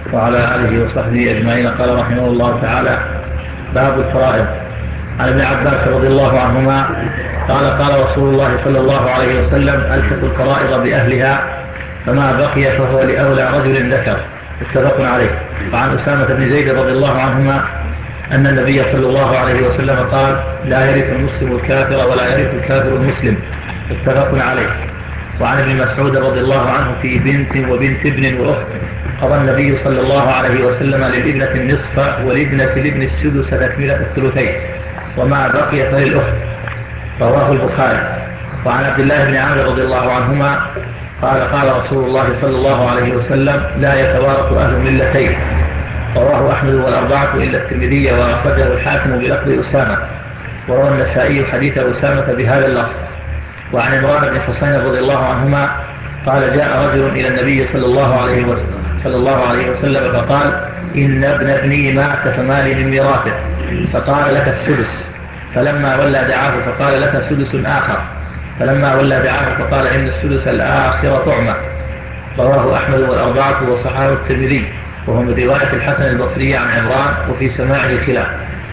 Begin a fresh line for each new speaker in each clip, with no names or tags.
وعلى آله وصحبه أجمعين. قال رحمه الله تعالى: باب الفرائض. عن ابن عباس رضي الله عنهما قال: قال رسول الله صلى الله عليه وسلم: ألحقوا الفرائض بأهلها، فما بقي فهو لأولى رجل ذكر. متفق عليه. وعن أسامة بن زيد رضي الله عنهما أن النبي صلى الله عليه وسلم قال: لا يرث المسلم الكافر ولا يرث الكافر المسلم. متفق عليه. وعن ابن مسعود رضي الله عنه: في بنت وبنت ابن وأخت قضى النبي صلى الله عليه وسلم للابنة النصف ولابنة الابن السدس تكملة الثلثين، وما بقي فللأخت. رواه البخاري. وعن عبد الله بن عمرو رضي الله عنهما قال: قال رسول الله صلى الله عليه وسلم: لا يتوارث أهل ملتين. رواه أحمد والأربعة إلا الترمذي، وأخرجه الحاكم بلفظ أسامة. وروى النسائي حديث أسامة بهذا اللفظ. وعن عمران بن حسين رضي الله عنهما قال: جاء رجل إلى النبي صلى الله عليه وسلم فقال: إن ابن ابني مات فمالي من ميراثه، فقال: لك السدس. فلما ولى دعاه فقال: لك سدس آخر. فلما ولى دعاه فقال: إن السدس الآخر طعمة. رواه أحمد والأربعة وصححه الترمذي، وهو من رواية الحسن البصري عن عمران، وفي سماعه خلاف.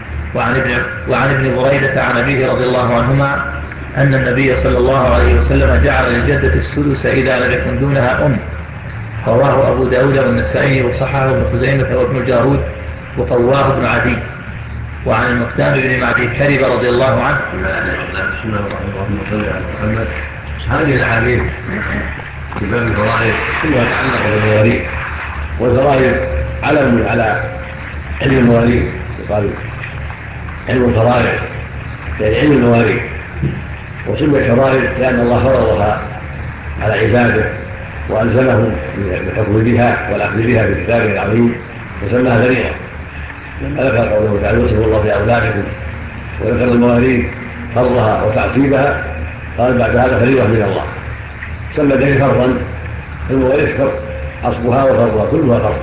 وعن ابن بريدة عن أبيه رضي الله عنهما أن النبي صلى الله عليه وسلم جعل للجدة السدس إذا لم يكن دونها أم. رواه أبو داود والنسائي وصححه ابن خزيمة وابن الجارود وقواه ابن عدي. وعن المقدام بن معدي كرب رضي الله عنه:
اللهم صل على محمد. هذه الأحاديث في باب الفرائض كلها تتعلق بالمواريث، والفرائض علم على علم المواريث، يقال علم الفرائض يعني علم المواريث، وسميت فرائض لأن الله فرضها على عباده وألزمهم بالحكم بها والأخذ بها في كتابه العظيم، وسماها ذريعة. لما ذكر قوله تعالى: يوصف الله في أولادكم، وذكر المواريث فرضها وتعصيبها، قال بعد هذا فريضة من الله. سمى ذلك فرضا، المواريث فرض، عصبها وفرضها كلها فرض.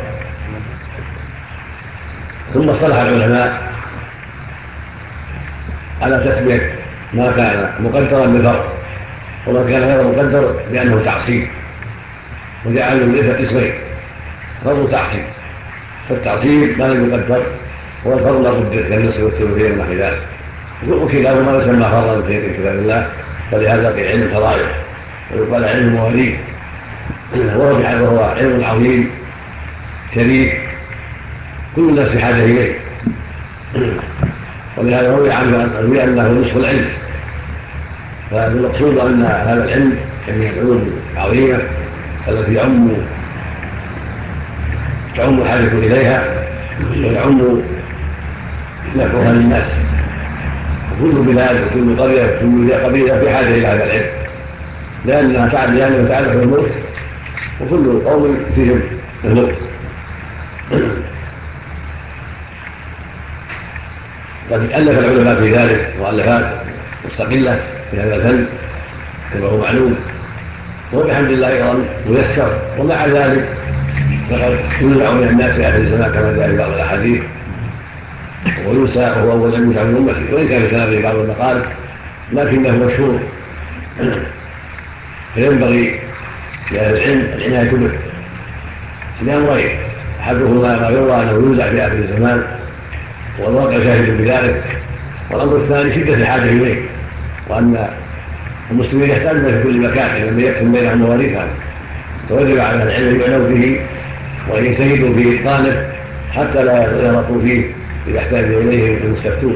ثم اصطلح العلماء على تسمية ما كان مقدرا بالفرض وما كان غير مقدر بأنه تعصيب، وجعلوا ليس قسمين: فرض وتعصيب. فالتعصيب ما لم يقدر، هو الفرض ما قدر كالنصف والثلثين ونحو ذلك، وكلاهما يسمى فرضا في كتاب الله. فلهذا في علم الفرائض ويقال علم المواريث، وهو علم عظيم شريف كل الناس في حاجه اليه. ولهذا روي عنه انه نصف العلم. فالمقصود ان هذا العلم من العلوم العظيمه التي تعم الحاجه اليها ويعم نفعها للناس، وكل بلاد وكل قريه وكل قبيله في حاجه الى هذا العلم، لانه تعرف الموت، وكل قوم فيهم الموت. قد ألف العلماء في ذلك مؤلفات مستقلة في هذا الفن كما هو معلوم، وبحمد الله أيضا ميسر. ومع ذلك فقد ينزع من الناس في آخر الزمان كما جاء في بعض الأحاديث، وينسى وهو أول أن ينزع من أمته، وإن كان في بعض المقال لكنه مشهور. فينبغي لأهل العلم العناية به لأمرين: أحدهما ما يروى أنه ينزع في آخر الزمان والواقع شاهد بذلك، والأمر الثاني شدة الحاجة إليه، وأن المسلمين يحتاجون في كل مكان لما يكتم بينهم مواريثهم، فوجب على العلم يعنوا به وأن يجتهدوا في إتقانه حتى لا يغلطوا فيه إذا احتاجوا إليه المستفتون.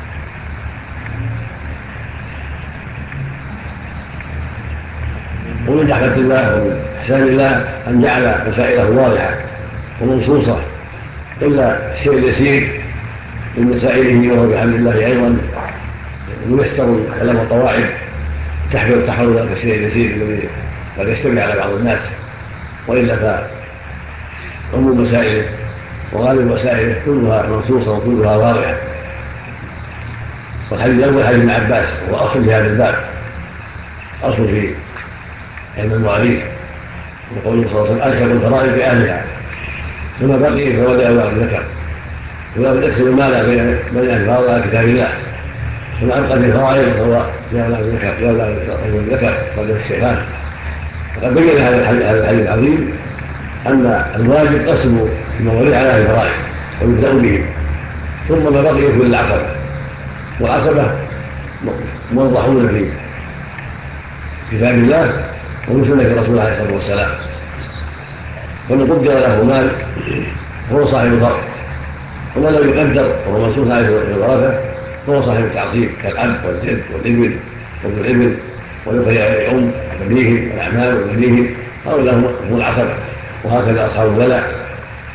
ومن رحمة الله ومن إحسان الله أن جعل مسائله واضحة ومنصوصة، إلا الشيء اليسير من مسائله وهو بحمد الله أيضا ييسر كلام القواعد تحفظ ذلك الشيء اليسير الذي قد يشتبه على بعض الناس، وإلا فعموم مسائله وغالب مسائله كلها منصوصة وكلها واضحة. والحديث الأول حديث ابن عباس هو أصل في هذا الباب، أصل في علم المواريث، وقوله صلى الله عليه وسلم: ألحقوا الفرائض بأهلها، ثم بقي فهو لأولى الذكر. ولا يقسم المال بين الفرائض على كتاب الله، ثم أبقى في الفرائض فهو لأولى الذكر قال الشيخان. وقد بين هذا الحديث العظيم أن الواجب قسم المواليد على الفرائض ويبدأ به، ثم ما بقي يكون العصبة، والعصبة موضحون في كتاب الله ومن سنة رسول الله عليه الصلاة والسلام. فمن قدر له مال هو صاحب الفرض، ومن لم يقدر وهو منصوص عليه الوراثة فهو صاحب التعصيب كالأب والجد والابن وابن الابن والأخوة الأم وبنيهم والأعمام وبنيهم، هؤلاء هم العصبة. وهكذا أصحاب الولاء.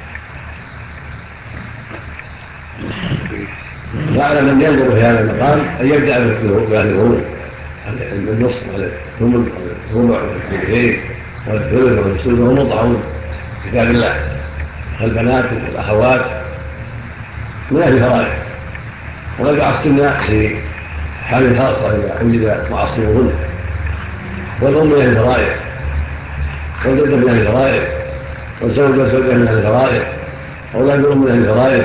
فعلى من ينظر في هذا المقام أن يبدأ بأهل الفروض، النصف والثمن والربع والثلثين والثلث والسدس وهم موضحون في كتاب الله، فالبنات والأخوات من أهل الفرائض، وقد يعصبن في حال خاصة إذا وجد معصبهن، والأم من أهل الفرائض، والجدة من أهل الفرائض، والزوج والزوجة من أهل الفرائض، أولاد الأم من أهل الفرائض.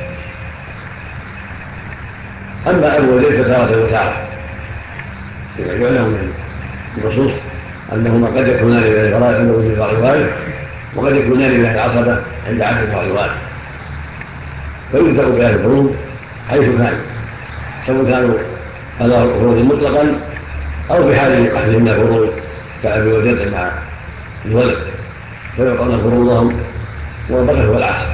أما أبو والجد فتارة وتارة إذا يعلم من النصوص أنهما قد يكونان من أهل الفرائض عند وجود بعض الوالد، وقد يكونان من أهل العصبة عند عدد بعض الوالد، فيبدأ بأهل الفروض حيث كانوا، سواء كانوا على فروض مطلقا أو بحال أحدهم الفروض كأبي وجد مع الولد، فيعطون فروضهم وبقي هو العاصر.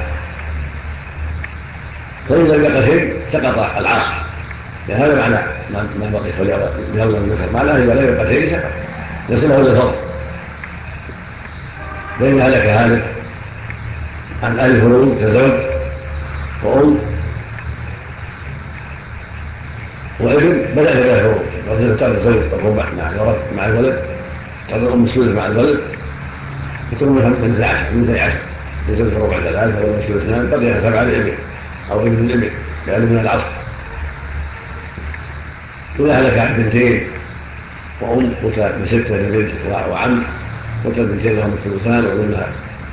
فإن لم يبقى شيء سقط العاصر، هذا معنى ما بقي فليولى الذكر، معناه إذا لم يبقى شيء سقط يصله للفضل. فإن هلك هالك عن أهل الفروض كزوج وأم وابن بدأ بأهل الفروض، وإذا تعرف الزوج الربع مع الولد، تعرف الأم الثلث مع الولد، يكون من 12 يزوج الربع 3 والمسؤول 2 بقي 7 للابن أو ابن الابن لأنه من العصر. إذا هلك عن بنتين وأم من 6 لبنت وعم بنتين لهم الثلثان وأولها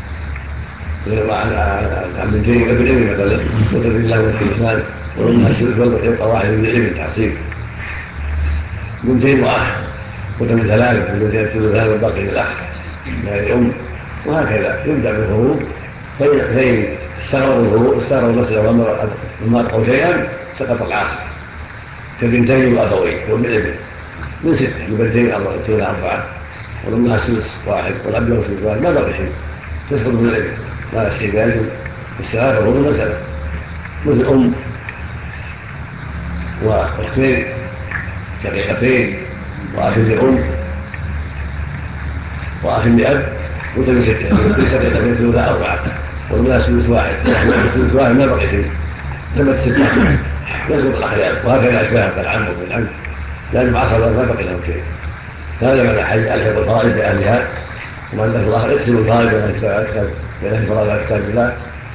عن بنتين وابن الابن مثلا بنت لهم الثلثان وأولها الثلث يبقى واحد من الابن تعصيب، بنتين وأخ من 3 بنتين الثلثان والباقي للأخ يعني الأم، وهكذا يبدأ بالفروض. فإن استغربوا المسألة وما أبقوا شيئا سقط العاصر كبنتين وأبوين وابن الابن من 6 لبنتين 4 ولمها السدس 1 والأب له سدس 1 ما بقي شيء تسقط من الابن، لا استعداد السلام فروض المسألة مثل أم وأختين شقيقتين وأخ لأم وأخ لأب وتبي 6 في شقيقتين ثلثا 4 والملا سدس 1 سدس 1 ما بقي شيء تمت 6 يسقط الأخيار. وهكذا أشباهه كالعم وابن العم لأن معصبة ما بقي لهم شيء. هذا معنى ألحق الفرائض بأهلها، وما أن الله اقسم الفرائض بين أهل الفرائض على كتاب الله،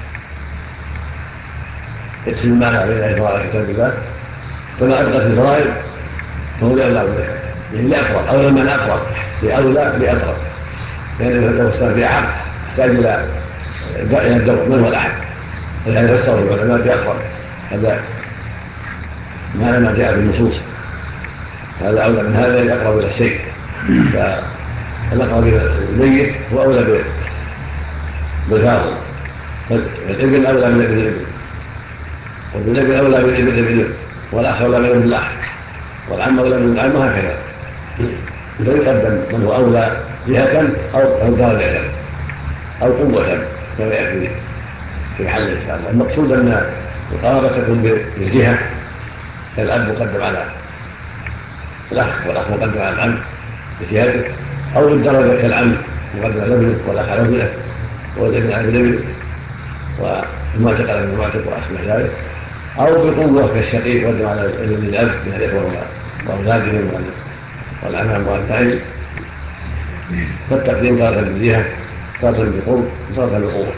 اقسم المعنى بين أهل الفرائض على كتاب الله، فما أبقت الفرائض فهو لأولى بالذكر يعني لأقرب أولى من أقرب لأولى لأقرب، لأن لو استمر في عقد يحتاج إلى الدور من هو الأحد، ولهذا فسره العلماء بأقرب، هذا معنى ما جاء بالنصوص، هذا أولى من هذا يقرب إلى الشيء، فالأقرب إلى الميت هو أولى بالفاضل، فالابن أولى من ابن الابن، وابن الابن أولى من ابن الابن، والأخ أولى من ابن الأخ، والعم أولى من العم، وهكذا. فيقدم من هو أولى جهة أو درجة أو قوة كما يأتي في حل إن شاء الله. المقصود أن القرابة تكون بالجهة، الأب مقدم على الأخ والأخ مقدم على العم بجهته، أو بالدرجة كالعم مقدم على ابنه والأخ على ابنه والابن على ابنه والمعتق على المعتق وأشبه ذلك، أو بقوة كالشقيق مقدم على ابن الأب من الإخوة وأولادهم والعمام والأبناء، فالتقديم تارة بالجهة تارة بقوة وتارة بقوة.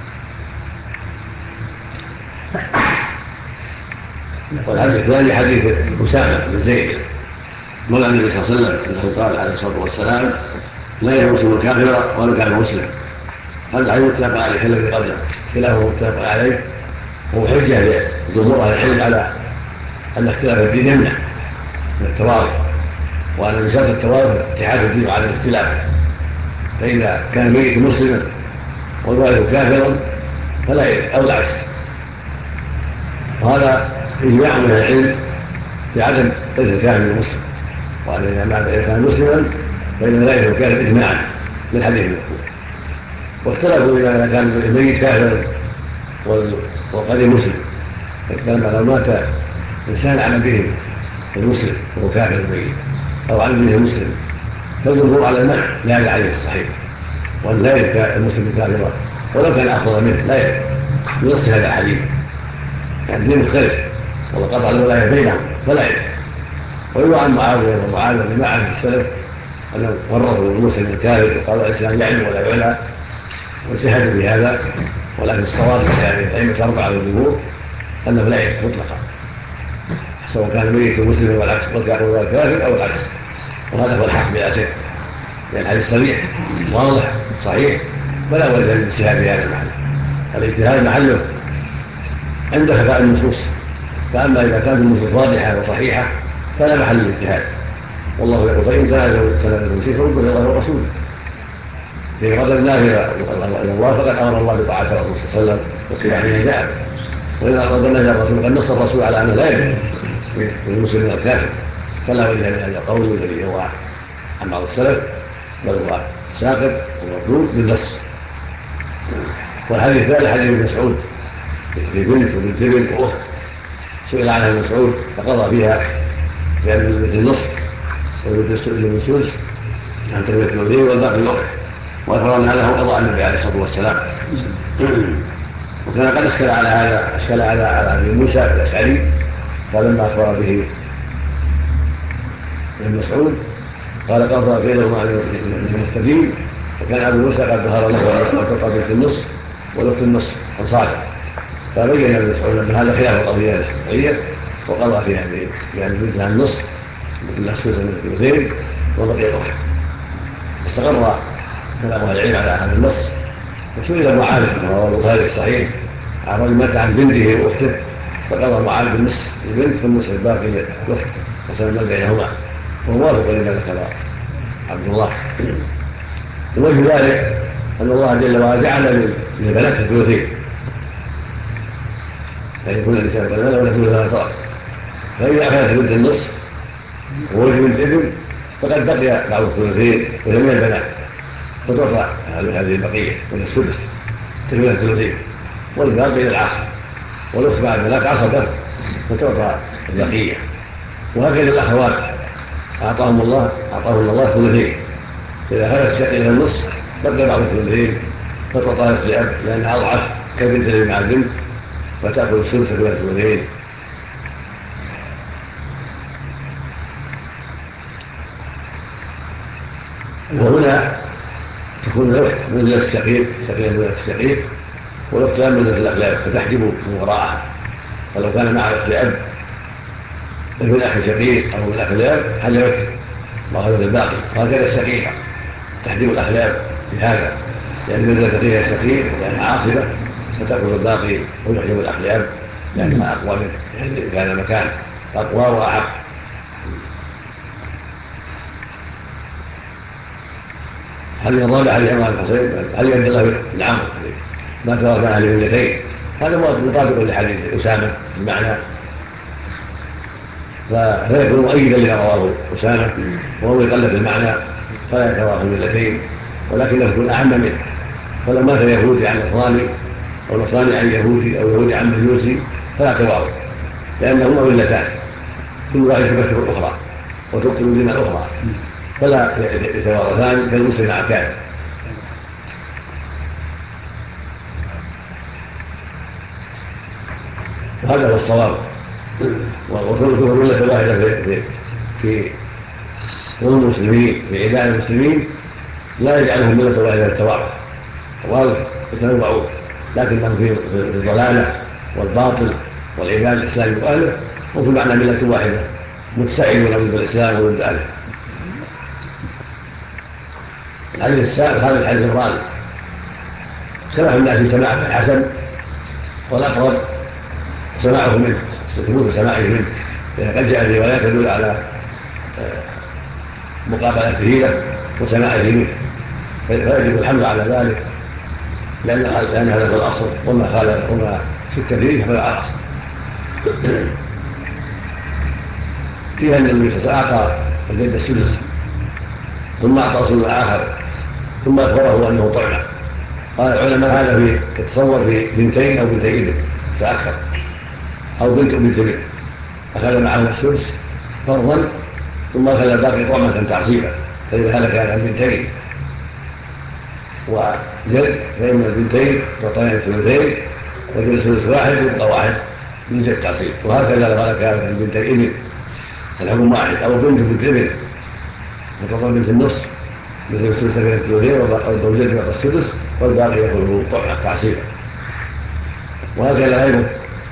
والحديث الثاني حديث أسامة بن زيد مولى النبي صلى الله عليه وسلم أنه قال عليه الصلاة والسلام لا يمسلم الكافر ولا كان مسلم. هذا الحديث متفق عليه الذي قبله، خلافه متفق عليه، وهو حجة لجمهور أهل العلم على أن اختلاف الدين يمنع من التوارث، وأن من شرط التوارث اتحاد الدين على الاختلاف. فإذا كان الميت مسلما والوالد كافر فلا يرث أو العكس. وهذا إجماع من العلم في عدم إرث الكافر المسلم، وأن إذا كان مسلما فإنه لا يرث الكافر إجماعا من حديث المذكور. واختلفوا إذا كان الميت كافر والقريب مسلم، فكان لو مات إنسان عن به المسلم وهو كافر الميت أو عن به المسلم فالجمهور على المنع لا الحديث الصحيح، وأن لا يرث المسلم كافرا ولو كان أفضل منه لا يرث بنص هذا الحديث، يعني الدين مختلف وقطع الولاية بينهم فلا يرث. ويروى عن معاوية ومعاذ وجماعة من السلف أنهم ورثوا المسلم الكافر وقالوا الإسلام يعلم ولا يعلى واجتهدوا بهذا، ولكن الصواب يعني الأئمة الأربعة والجمهور أنه لا يرث مطلقا سواء كان الميت مسلما والعكس والكافر أو العكس. وهذا هو الحق بأسه، لأن الحديث صريح واضح صحيح فلا وجه للاجتهاد في هذا المحل. الاجتهاد محله عند خفاء النصوص، فأما إذا كانت النصوص واضحة وصحيحة فلا محل للاجتهاد. والله يقول فإن تنازلتم شيء فردوه إلى الله ورسوله، في غضب الله إلى الله فقد أمر الله بطاعة الرسول صلى الله عليه وسلم واتباع ما جاء به. وإذا غضب الله إلى الرسول قد نص الرسول على أنه لا يجوز للمسلم والكافر، فلا وجه لهذا القول الذي هو عن بعض السلف بل هو ساقط ومردود بالنص. والحديث الثالث حديث ابن مسعود في بنت وبنت ابن واخت سئل عنها ابن مسعود فقضى فيها بأن مثل النصف وابن سدس عن تربية الولي والباقي الأخت، وأخبر أن هذا هو قضاء النبي عليه الصلاة والسلام. وكان قد أشكل على أبي موسى الأشعري فلما أخبر به ابن مسعود قال قضى فعله مع المهتدين، وكان أبو موسى قد ظهر له أن تقضى في النصف والأخت النصف فانصاده، فبين ابن مسعود أن هذا خلاف القضية الشرعية وقضى فيها بأن بنتها النصف مثل السوس من الثلثين وبقي الأخت. استقر كلام أهل العلم على هذا النص. وسئل معاذ كما رواه البخاري الصحيح عن رجل مات عن بنته واخته فقضى معاذ بالنصف البنت والنصف الباقي للاخت قسما بينهما، وهو موافق لما ذكر عبد الله. ووجه ذلك ان الله جل وعلا جعل للبنات الثلثين، يعني يكون الانسان بنات ولا ثلث صار، فاذا اخذت بنت النصف وولد بنت ابن فقد بقي بعض الثلثين وجميع البنات فترفع هذه البقيه وهي السدس تكمله الثلثين والباقي الى العصر، والاخت بعد ذلك عصبه فترفع البقيه. وهكذا الاخوات اعطاهم الله ثلثين، اذا اخذت الشقيقه النصف بقي بعض الثلثين فترفع الاب لانها اضعف كبنت الذي مع البنت فتاكل الثلث تكمله الثلثين. وهنا تكون الأخت من الشقيق والأخت من الأخلاق فتحجب من وراءها، ولو كان مع الأخت أب من أخ شقيق أو من أخ الأب حجبت وأخذت الباقي. وهكذا الشقيقة تحجب الأخلاق بهذا، لأن من ذكرها الشقيق لأنها عاصبة فتأكل الباقي ويحجب الأخ الأب لأنها أقوى منه، يعني كان مكان أقوى وأحق. هل الرابع حديث عمران الحصين هل يبدأ له العمر ما ترك عن الابنتين، هذا مطابق لحديث أسامة بمعنى، فيكون مؤيدا لما رواه أسامة وهو يقلد المعنى فلا يتوافق الابنتين، ولكنه يكون أعم منه. فلو مات يهودي عن نصراني أو نصراني عن يهودي أو يهودي عن مجوسي فلا توافق، لأنهما ولتان كل واحد تبشر الأخرى وتقتل دماء الأخرى فلا يتوارثان كالمسلم مع الكافر. وهذا هو الصواب. وكل ملة واحدة في ظلم المسلمين في عداء المسلمين لا يجعلهم ملة واحدة للتوارث، التوارث يتنوعون لكنهم في الضلالة والباطل والعداء الإسلامي وأهله، وفي معنى ملة واحدة متساعدون ضد الإسلام وضد أهله. الحديث السابق هذا الحديث الرابع اختلف الناس في سماع الحسن والأقرب سماعه منه، ثبوت سماعه منه، لأن قد جاء الروايات تدل على مقابلته له وسماعه منه، فيجب الحمد على ذلك لأن هذا هو الأصل، وما شك فيه فلا الأصل. فيها أن النبي صلى الله عليه وسلم أعطى الجد السدس ثم أعطى رسول آخر ثم أخبره أنه طعمة. قال العلماء هذا يتصور في بنتين أو بنتي ابن فأكثر، أو بنت وبنت ابن، أخذ معه السدس فرضا ثم أخذ الباقي طعمة تعصيبا، فإذا هلك عن بنتين وجد فإن البنتين تعطيان الثلثين وجد ثلث واحد يبقى واحد من جد تعصيب. وهكذا لو هلك عن بنتي ابن الحكم واحد، أو بنت ابن وتعطى بنت النصف مثل الثلث من الثلثين أو جد يعطى السدس والباقي يأخذه طعمة تعصيبا. وهكذا غيره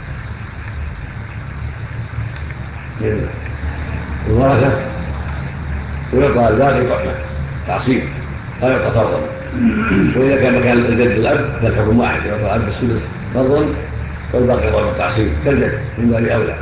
من الورثة ويعطى الباقي طعمة تعصيب لا يعطى فرضا. وإذا كان مكان الجد الأب فالحكم واحد، يعطى الأب السدس فرضا والباقي طعمة تعصيب كالجد من باب أولى.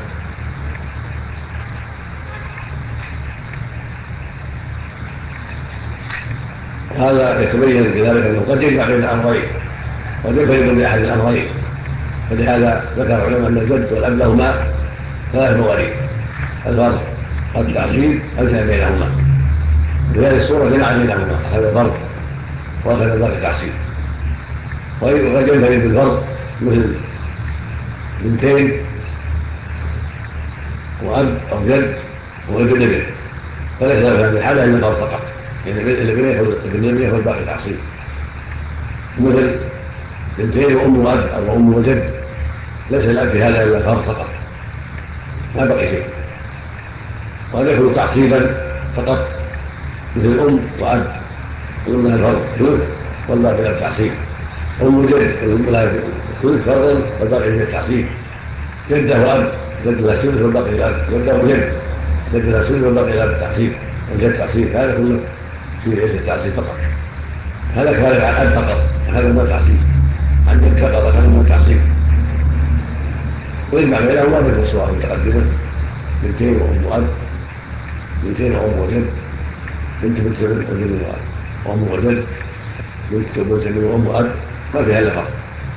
هذا يتبين بذلك أنه قد يجمع بين الأمرين قد يفرق بأحد الأمرين، فلهذا ذكر العلماء أن الجد والأب لهما ثلاث مواريث: الفرض، التعصيب، الجمع بينهما. في هذه الصورة جمع بينهما، أخذ الفرض وأخذ الباقي تعصيب. وقد ينفرد بالفرض مثل بنتين وأب أو جد وابن ابن، فليس في هذه الحالة إلا الفرض فقط، يعني الابن يأخذ الباقي تعصيب. مثل بنتين وأم وأب أو أم وجد ليس الأب في هذا إلا الفرض فقط، ما بقي شيء. وقد يكون تعصيبا فقط مثل أم وأب يقول لها الفرض ثلث والباقي لها تعصيب. أم جد يقول لها الثلث فرضا والباقي لها تعصيب. جدة وأب جد لها الثلث والباقي لها، جدة وجد جد لها الثلث والباقي لها تعصيب والجد تعصيب. هذا كله فيه ليس التعصيب فقط. هذا كان عن أب فقط، هذا ما تعصيب. عن جد فقط، هذا ما تعصيب. ويجمع بينهما مثل الصور المتقدمة: بنتين وأم وأب، بنتين وأم وجد، بنت وجد وأم وجد، بنت وأم وأب، ما فيها إلا فرق.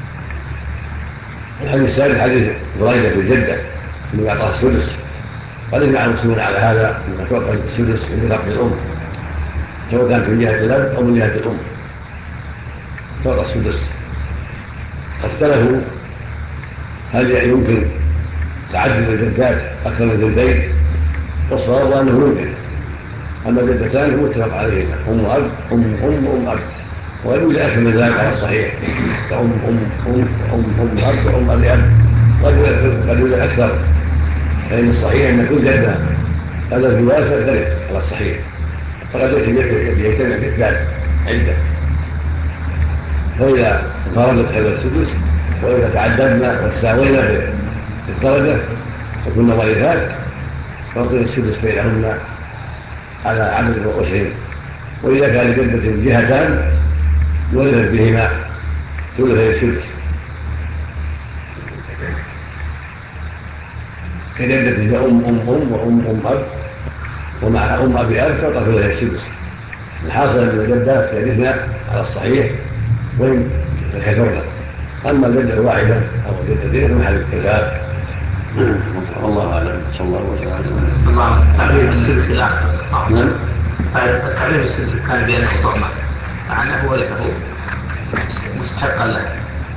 الحديث الثالث حديث بريدة الجدة اللي أعطاها السدس. قد يجمع المسلمون على هذا أن تعطى السدس من فقد الأم، سواء كانت من جهة الأب أو من جهة الأم تعطى السدس. اختلفوا هل يمكن تعدد الجدات أكثر من جدتين، والصواب أنه يمكن. أما الجدتان هو اتفق عليهما: أم وأب، أم أب، ويجوز أكثر من ذلك على الصحيح كأم أب وأم أب أب. قد يوجد أكثر، فإن الصحيح أن كل جدة هذا الرواية تختلف على الصحيح، فقد يجتمع جدات عدة. فإذا انفردت هذا السدس وإذا تعددنا وتساوينا في الدرجة وكنا وارثات فنعطي السدس بينهن على عدد رؤوسهم. وإذا كان لجدة جهتان يورث بهما ثلثي السدس، كجدة فيها أم أب ومع أم أبي أب تعطى ثلثي السدس. الحاصل أن الجدات يرثن على الصحيح وإن تكثرن. أما الجدة الواحدة أو الجدتين فمحل الخلاف. والله أعلم. صلى الله وسلم.
الله تعليم السدس الآخر.
نعم.
تعليم السدس كان بينه طعمة معناه ورثه مستحقا له،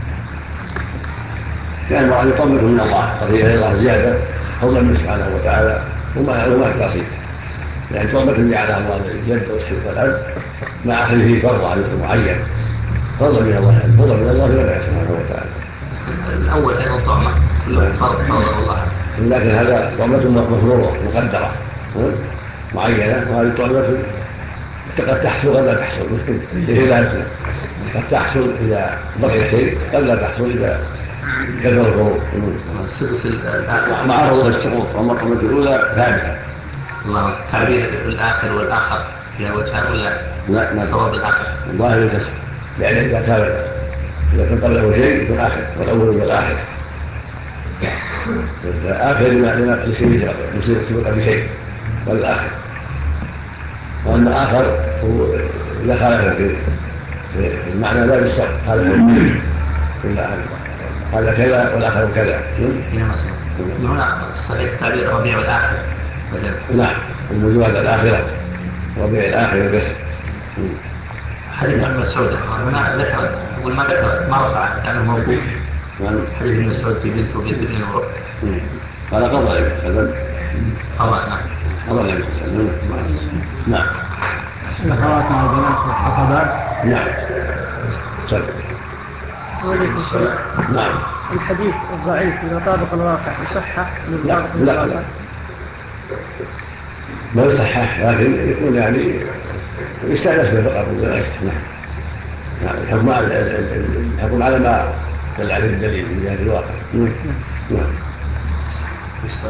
كان بعض طمة من الله قضية الله زيادة فضلا منه سبحانه وتعالى وما التعصيب، يعني طمة جعلها الله للجد والأب مع أخذه فرض على معين فضلا من الله، فضلا من الله ولا سبحانه وتعالى.
الأول أيضا طعمة فرض الله،
لكن هذا طعمة مفروضة مقدرة معينة، وهذه طعمة قد تحصل قد لا تحصل. قد تحصل إذا بقي شيء، قد لا تحصل إذا كثر الفروض. معروض السقوط، والمرحلة الأولى ثابتة.
الله تعبير الآخر والآخر لا وجهه ولا
لا
الصواب الآخر
الله يتسع، يعني إذا كان قبله شيء يكون آخر، والأول والآخر. الآخر لما لشيء سبق بشيء والآخر. وأما آخر هو إذا خالف في المعنى لا بالسبب هذا كذا والآخر كذا.
هنا الصحيح تعبير ربيع الآخر.
نعم الموجود هذا الآخرة ربيع الآخر القسم.
حديث ابن مسعود هنا ذكر يقول ما ذكر ما رفع يعني موقوف. حديث ابن مسعود في بنت وبنت ابن المرء
قال قضى النبي
نعم
قضى النبي نعم
الأخوات مع البنات والحصبات.
نعم نعم.
الحديث الضعيف إذا طابق الواقع يصحح من طابق
الواقع ما يصحح لكن يكون يعني يستأنس به فقط. نعم الحكم على ما دل عليه الدليل من جهة الواقع. نعم.
بسم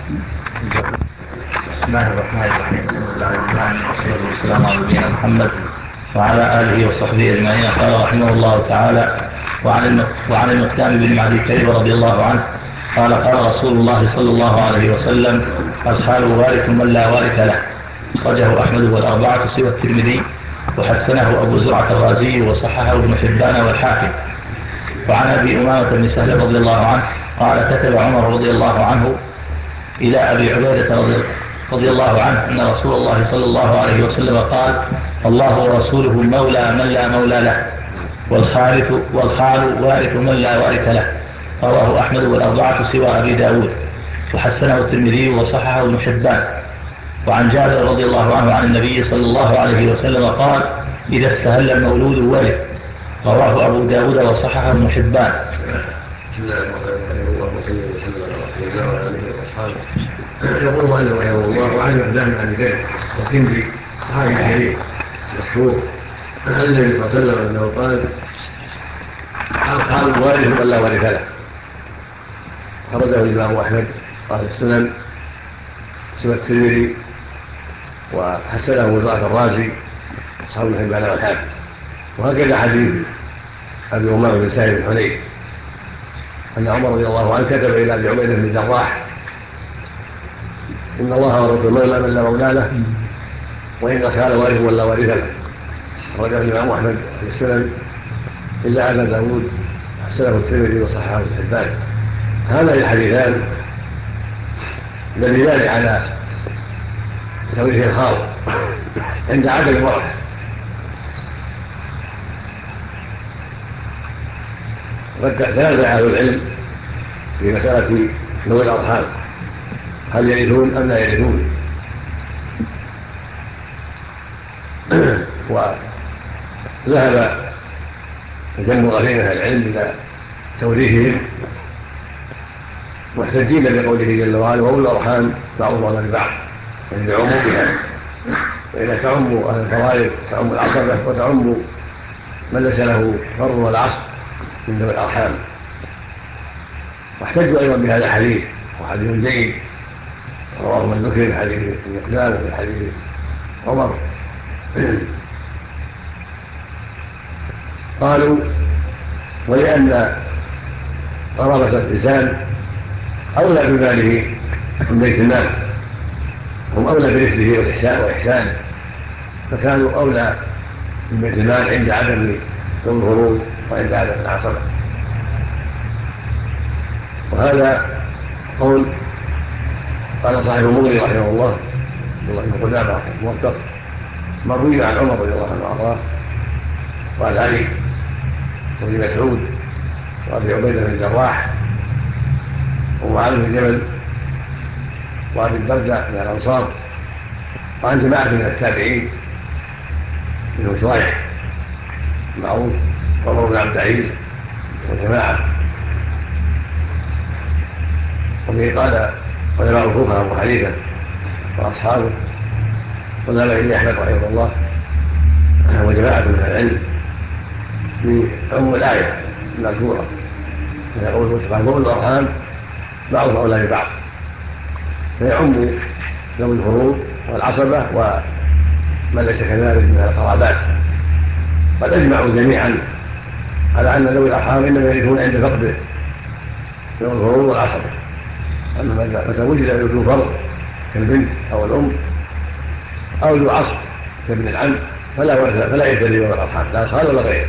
الله الرحمن الرحيم. والصلاة والسلام على نبينا محمد وعلى آله وصحبه أجمعين. قال رحمه الله تعالى وعن المقدام بن معدي كريم رضي الله عنه قال قال رسول الله صلى الله عليه وسلم الحال وارث من لا وارث له. أخرجه أحمد والأربعة سوى الترمذي وحسنه أبو زرعة الرازي وصححه ابن حبان والحاكم. وعن أبي أمامة بن سهل رضي الله عنه قال كتب عمر رضي الله عنه إلى أبي عبيدة رضي الله عنه أن رسول الله صلى الله عليه وسلم قال الله ورسوله مولى من لا مولى له والخال وارث من لا وارث له. رواه أحمد والأربعة سوى أبي داود وحسنه الترمذي وصححه ابن حبان. وعن جابر رضي الله عنه عن النبي صلى الله عليه وسلم قال إذا استهل المولود ورث. رواه أبو داود وصححه ابن حبان.
يقول الله رحمه الله وعن مقدام عن ذلك وكندي صحابي الحديث مشهور عن النبي صلى الله عليه وسلم انه قال وارث من لا وارث له. خرجه الامام احمد قال السنن سوى الترمذي وحسنه وزارة الرازي اصحاب ابن حبان والحاكم. وهكذا حديث ابي امامه بن سهل بن حنيف ان عمر رضي الله عنه كتب الى ابي عبيده بن الجراح إن الله ورسوله مولى من لا مولى له وإن الخال وارث ولا وارث له. رجع الإمام أحمد في السنن إلا أبا داود حسنه الترمذي وصححه ابن حبان. هذان الحديثان دليلان على توريث الخال عند عدم الورث. وقد تنازع أهل العلم في مسألة ذوي الأرحام هل يرثون أم لا يرثون. وذهب جمهور من أهل العلم إلى توريثهم محتجين بقوله جل وعلا وأولو الأرحام بعضهم ببعض يعني بعمومها وإذا تعم أهل الفرائض تعم العصبة وتعم من ليس له فرض ولا عصب من ذوي الأرحام. واحتجوا أيضا بهذا الحديث وحديث جيد رواه من ذكر في حديث المقدام وفي حديث عمر. قالوا ولأن قرابة الإنسان أولى بماله من بيت المال هم أولى برثه وإحسانه فكانوا أولى من بيت المال عند عدم الفروض وعند عدم العصبة. وهذا قول قال صاحب المغني رحمه الله ابن قدامة موثق مروي عن عمر رضي الله عنه وارضاه وعن علي وابن مسعود وابي عبيده بن الجراح ومعاذ بن جبل وابي الدرداء من الانصار وعن جماعه من التابعين منهم شريح معروف عمر بن عبد العزيز وجماعه. وبه قال علماء الفقهاء ابو حنيفه واصحابه وذهب اليه احمد رحمه الله وجماعه من العلم بعموم الايه المذكوره يقول سبحانه وأولو الأرحام بعضهم أولى ببعض فيعم ذوي الفروض والعصبة ومن ليس كذلك من القرابات. قد أجمعوا جميعا على أن ذوي الأرحام إنما يرثون عند فقده ذوي الفروض والعصبة. أما متى وجد ذو فرض كالبنت أو الأم أو ذو عصب كابن العم فلا يجتري يوم الأضحى لا أصهار ولا غيره،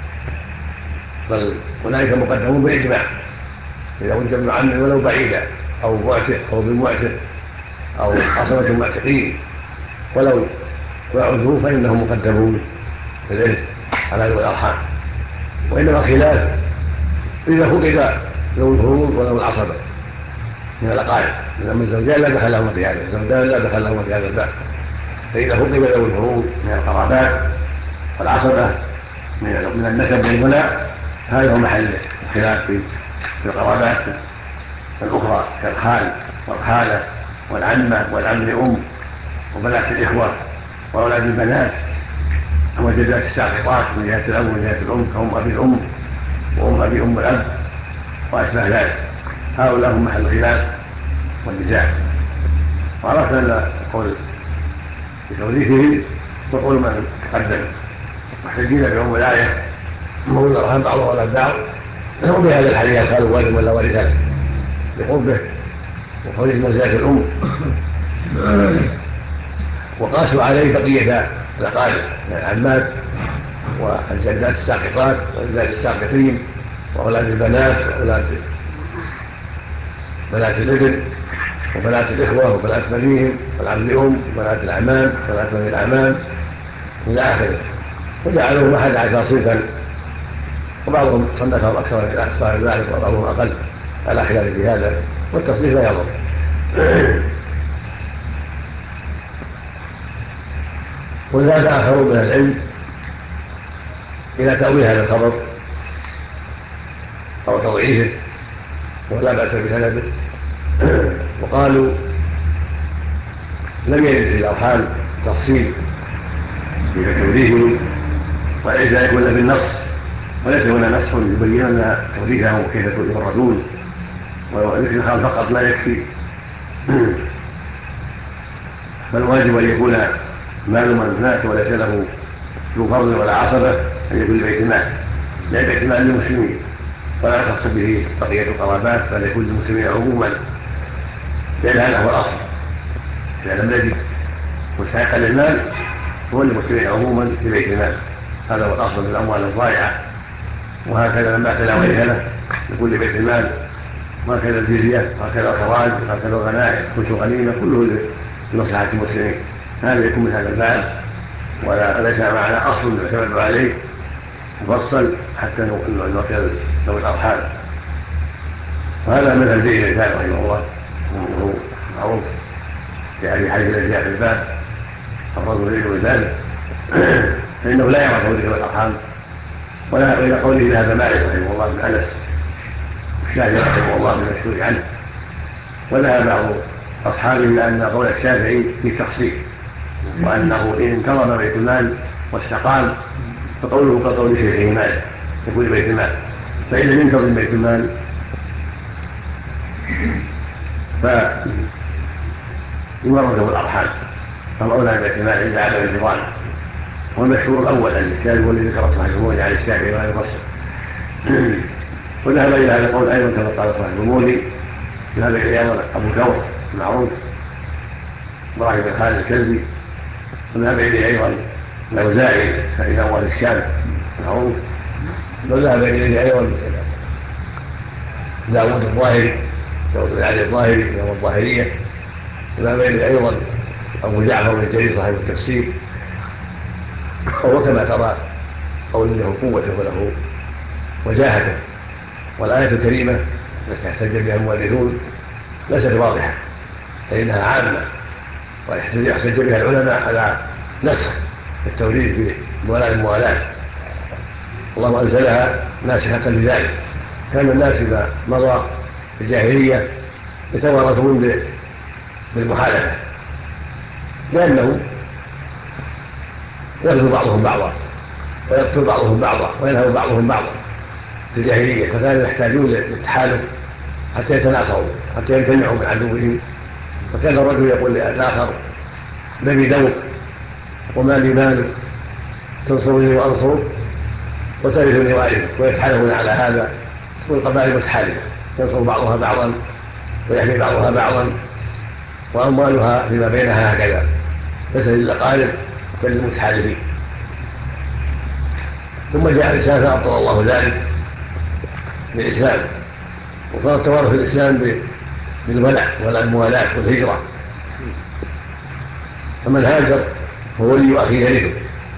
بل هنالك مقدمون بالإجماع إذا كنت ابن عم ولو بعيدا أو معتق أو بمعتق أو عصبة معتقين ولو عذروا فإنهم مقدمون في الإرث على ذوي الأرحام. وإنما الخلاف إذا فقد ذوي الفروض وذوي العصبة من الأقارب، لأن الزوجان لا دخل لهما في هذا، الزوجان لا دخل لهما في هذا الباب. فإذا فقد ذوي الفروض من القرابات والعصبة من النسب والبناء هذا هو محل الخلاف في القرابات الأخرى كالخال والخالة والعمة والعم لأم وبنات الإخوة وأولاد البنات وجدات الساقطات من جهة الأب ومن جهة الأم كأم أبي الأم وأم أبي أم الأب وأشبه ذلك، هؤلاء هم محل الخلاف والنزاع. وعرفنا أن القول بتوريثهم وقول من تقدم محتجين بعموم الآية مولى الأرحام بعضهم ولا بعض وبهذا الحديث الخال والد ولا ورثه لقربه وقوله منزلة الأم، وقاسوا عليه بقية الأقارب العمات والجدات الساقطات والجدات الساقطين وأولاد البنات وأولاد بنات الابن وبنات الإخوة وبنات بنيهم والعم لأم وبنات الأعمام وبنات بني الأعمام إلى آخره، وجعلوهم 11 صنفا وبعضهم صنفهم أكثر من ذلك وبعضهم أقل على خلاف في هذا، والتصنيف لا يضر. وزاد آخرون من العلم إلى تأويل هذا الخبر أو تضعيفه ولا بأس بسنده، وقالوا لم يرد في الأرحام تفصيل في توريثهم وليس يكون بالنص، وليس هنا نص يبين لنا توريثهم وكيف يورثون، وذكر الخال فقط لا يكفي، بل واجب أن يكون مال من مات وليس له ذو فرض ولا عصبة أن يكون بيت مال، لا بيت مال للمسلمين ولا يخص به بقية القرابات بل يكون للمسلمين عموما، لأن هذا هو الأصل. إذا لم نجد مستحقا للمال هو للمسلمين عموما في بيت المال، هذا هو الأصل في الأموال الضائعة. وهكذا لما اعتنى ورثنا يكون لبيت المال، وهكذا الجزية وهكذا الخراج وهكذا الغنائم كل غنيمة كله لمصلحة المسلمين، هذا يكون من هذا الباب وليس معنا أصل يعتمد عليه مفصل حتى نعطي ذوي الأرحام. وهذا من الجيد الإنسان رحمه الله وهو معروف في حديث الذي في الباب الرجل يريد ذلك فإنه لا يرى ذوي الأرحام ولا غير قوله ذهب مالك رحمه الله بن أنس والشافعي رحمه الله بالمشهور عنه، وذهب بعض أصحابه إلى أن قول الشافعي في تفصيل وأنه إن انتظم بيت المال واستقام فقوله كقول شيخه مالك يكون بيت المال، فإن لم ينتظم بيت المال فيورثه الأرحام فالأولى بيت المال عند عدم انتظامه. والمشهور الأول أن الشافعي هو الذي ذكر صاحب المولي عن الشافعي وعن الرسل، وذهب إلى هذا القول أيضا كما قال صاحب المولي، ذهب إليه أبو ثور المعروف إبراهيم بن خالد الكلبي، وذهب إليه أيضا الأوزاعي إلى أهل الشام معروف، وذهب إليه أيضا داود الظاهري داود بن علي الظاهري إلى الظاهرية، وذهب إليه أيضا أبو جعفر بن جرير صاحب التفسير، وهو كما ترى قول له قوته وله وجاهته. والآية الكريمة التي يحتج بها المؤرخون ليست واضحة فإنها عامة ويحتج بها العلماء على نسخ التوريث بالموالاة، الله أنزلها ناسخة لذلك. كان الناس إذا مضى في الجاهلية يتوارثون بالمحالفة لأنه يغزو بعضهم بعضا ويقتل بعضهم بعضا وينهب بعضهم بعضا في الجاهلية، فكانوا يحتاجون للتحالف حتى يتناصروا حتى يمتنعوا من عدوهم. فكان الرجل يقول للآخر بني دوك ومالي مالك تنصرني وأنصرك وترثني وأرثك، ويتحالفون على هذا والقبائل متحالفة ينصر بعضها بعضا ويحمي بعضها بعضا وأموالها فيما بينها هكذا ليس للأقارب بل للمتحالفين. ثم جاء الإسلام فأبطل الله ذلك بالإسلام، وصار التوارث في الإسلام بالولاء والموالاة والهجرة. فمن هاجر هو ولي أخيه يرثه.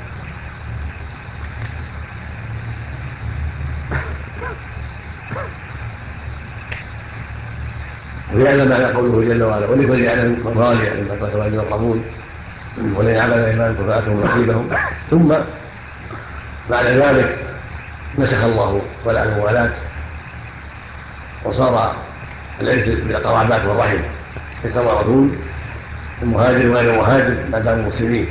وفي هذا معنى قوله جل وعلا ولكل جعل منكم مصالح مما ترك القبول ولئن عبد ايمانكم فاتهم نصيبهم. ثم بعد ذلك نسخ الله ولاء الموالاه وصار العرف بالقرابات والرحم يتوارثون المهاجر وغير المهاجر ما داموا مسلمين.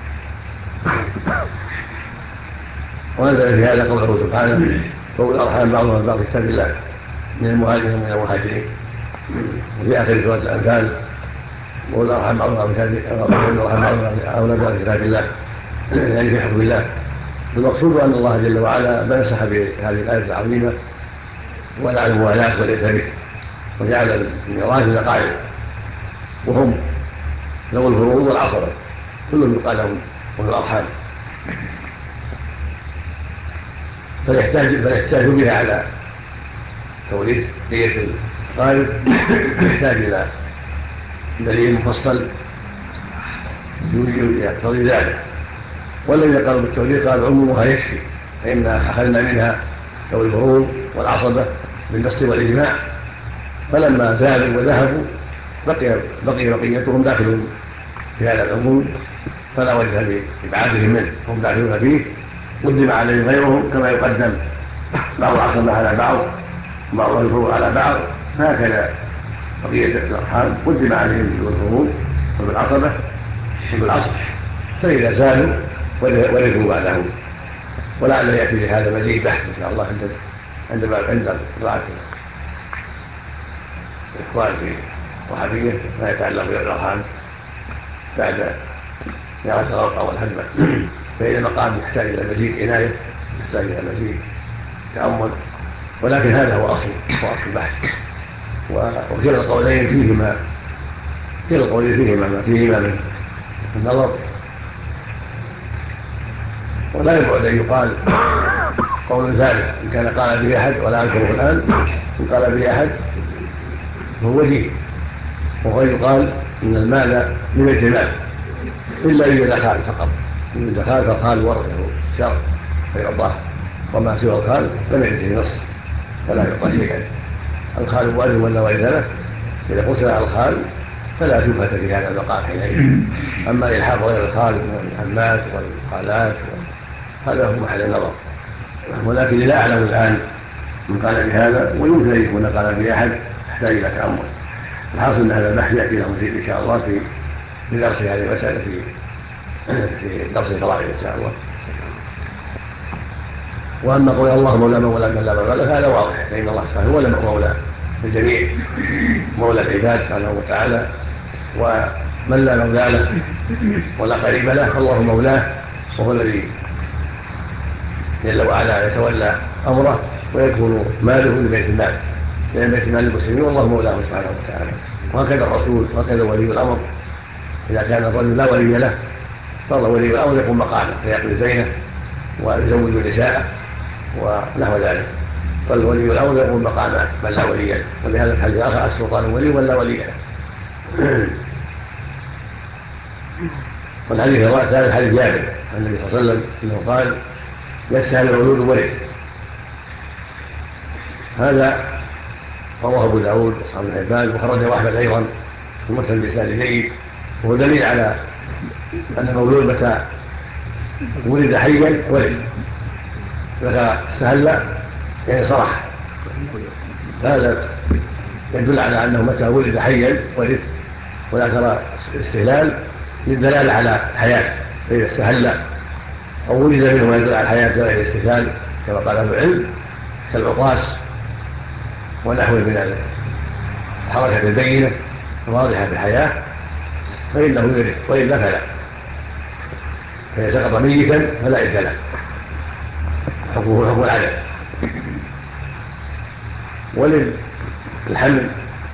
ونزل في هذا قوله سبحانه فوق الارحام بعضها من بعض كتاب الله من المهاجرين ومن المهاجرين. وفي آخر سورة الأنفال وأولى الأرحام بعضها أولى بكتاب الله يعني في حكم الله. المقصود أن الله جل وعلا نسخ بهذه الآية العظيمة ولاء الموالاة والإرث وجعل الميراث لقائل وهم ذوي الفروض والعصبة كلهم يقال لهم أولو الأرحام، فيحتاج بها على توريث بقية القارب، يحتاج إلى دليل مفصل يقتضي ذلك. والذين قالوا بالتوريث قال عمومها يكفي، فإنا أخذنا منها ذوي الفروض والعصبة بالنص والإجماع، فلما زالوا وذهبوا بقي بقيتهم داخلون في هذا العموم، فلا وجه لإبعادهم منه، هم داخلون فيه قدم عليهم غيرهم كما يقدم بعض العصبة على بعض وبعض الفروض على بعض، هكذا بقية الأرحام قدم عليهم بالفروض وبالعصبة وبالعصر، فإذا زالوا ورثوا بعدهم. ولعل يأتي لهذا مزيد بحث إن شاء الله عند قراءة الإخوان في الوهابية ما يتعلق بالأرحام بعد نهاية الغرقة والهدمة، فإن المقام يحتاج إلى مزيد عناية، يحتاج إلى مزيد تأمل، ولكن هذا هو أصل البحث. وكلا القولين فيهما من النظر، ولا يبعد أن يقال قول ثالث إن كان قال به أحد ولا أذكره الآن، إن قال به أحد فهو وجيه، وهو يقال إن المال من بيت المال إلا إن دخال فقط، إن دخال فالخال ورثه شر فيعطاه، وما سوى الخال لم يرثه نص فلا يعطى شيئا. الخال وارث ولا وارث له، إذا قتل على الخال فلا شبهة في هذا المقام حينئذ. أما إلحاق غير الخال من العمات والخالات هذا هو محل النظر، ولكن لا أعلم الآن من قال بهذا، ويمكن أن يكون قال به أحد يحتاج إلى تأمل. الحاصل أن هذا البحث يأتي له مزيد إن شاء الله في درس هذه المسألة في درس الفرائض إن شاء الله. وأما قول الله مولى من ولا من لا مولى له فهذا واضح، فإن الله سبحانه هو مولى الجميع، مولى العباد سبحانه وتعالى، ومن لا مولى له ولا قريب له فالله مولاه، وهو الذي جل وعلا يتولى أمره ويكون ماله لبيت المال لأن بيت المال المسلمين والله مولاه سبحانه وتعالى. وهكذا الرسول وهكذا ولي الأمر، إذا كان الرجل لا ولي له فالله ولي الأمر يقوم مقامه فيقضي دينه ويزوج نساءه ونحو ذلك، فالولي الأمر يقوم مقام من لا ولي له. ولهذا الحديث آخر السلطان ولي ولا ولي له. والحديث الثالث حديث جابر عن النبي صلى الله عليه وسلم انه قال يسهل الولود ورث. هذا رواه ابو داود واصحاب ابن حبان وخرجه احمد ايضا في مسند باسناد جيد، وهو دليل على ان المولود متى ولد حيا ورث. ذكر استهل يعني صرح، هذا يدل على انه متى ولد حيا ورث، وذكر الاستهلال للدلاله على الحياه، فاذا استهل او ولد منه ما يدل على الحياه غير الاستهلال كما قال اهل العلم كالعطاس ونحوه من الحركه البينه الواضحه في الحياه فانه يرث، والا فلا، فإذا سقط ميتا فلا إرث له، حكمه حكم العدم. وللحمل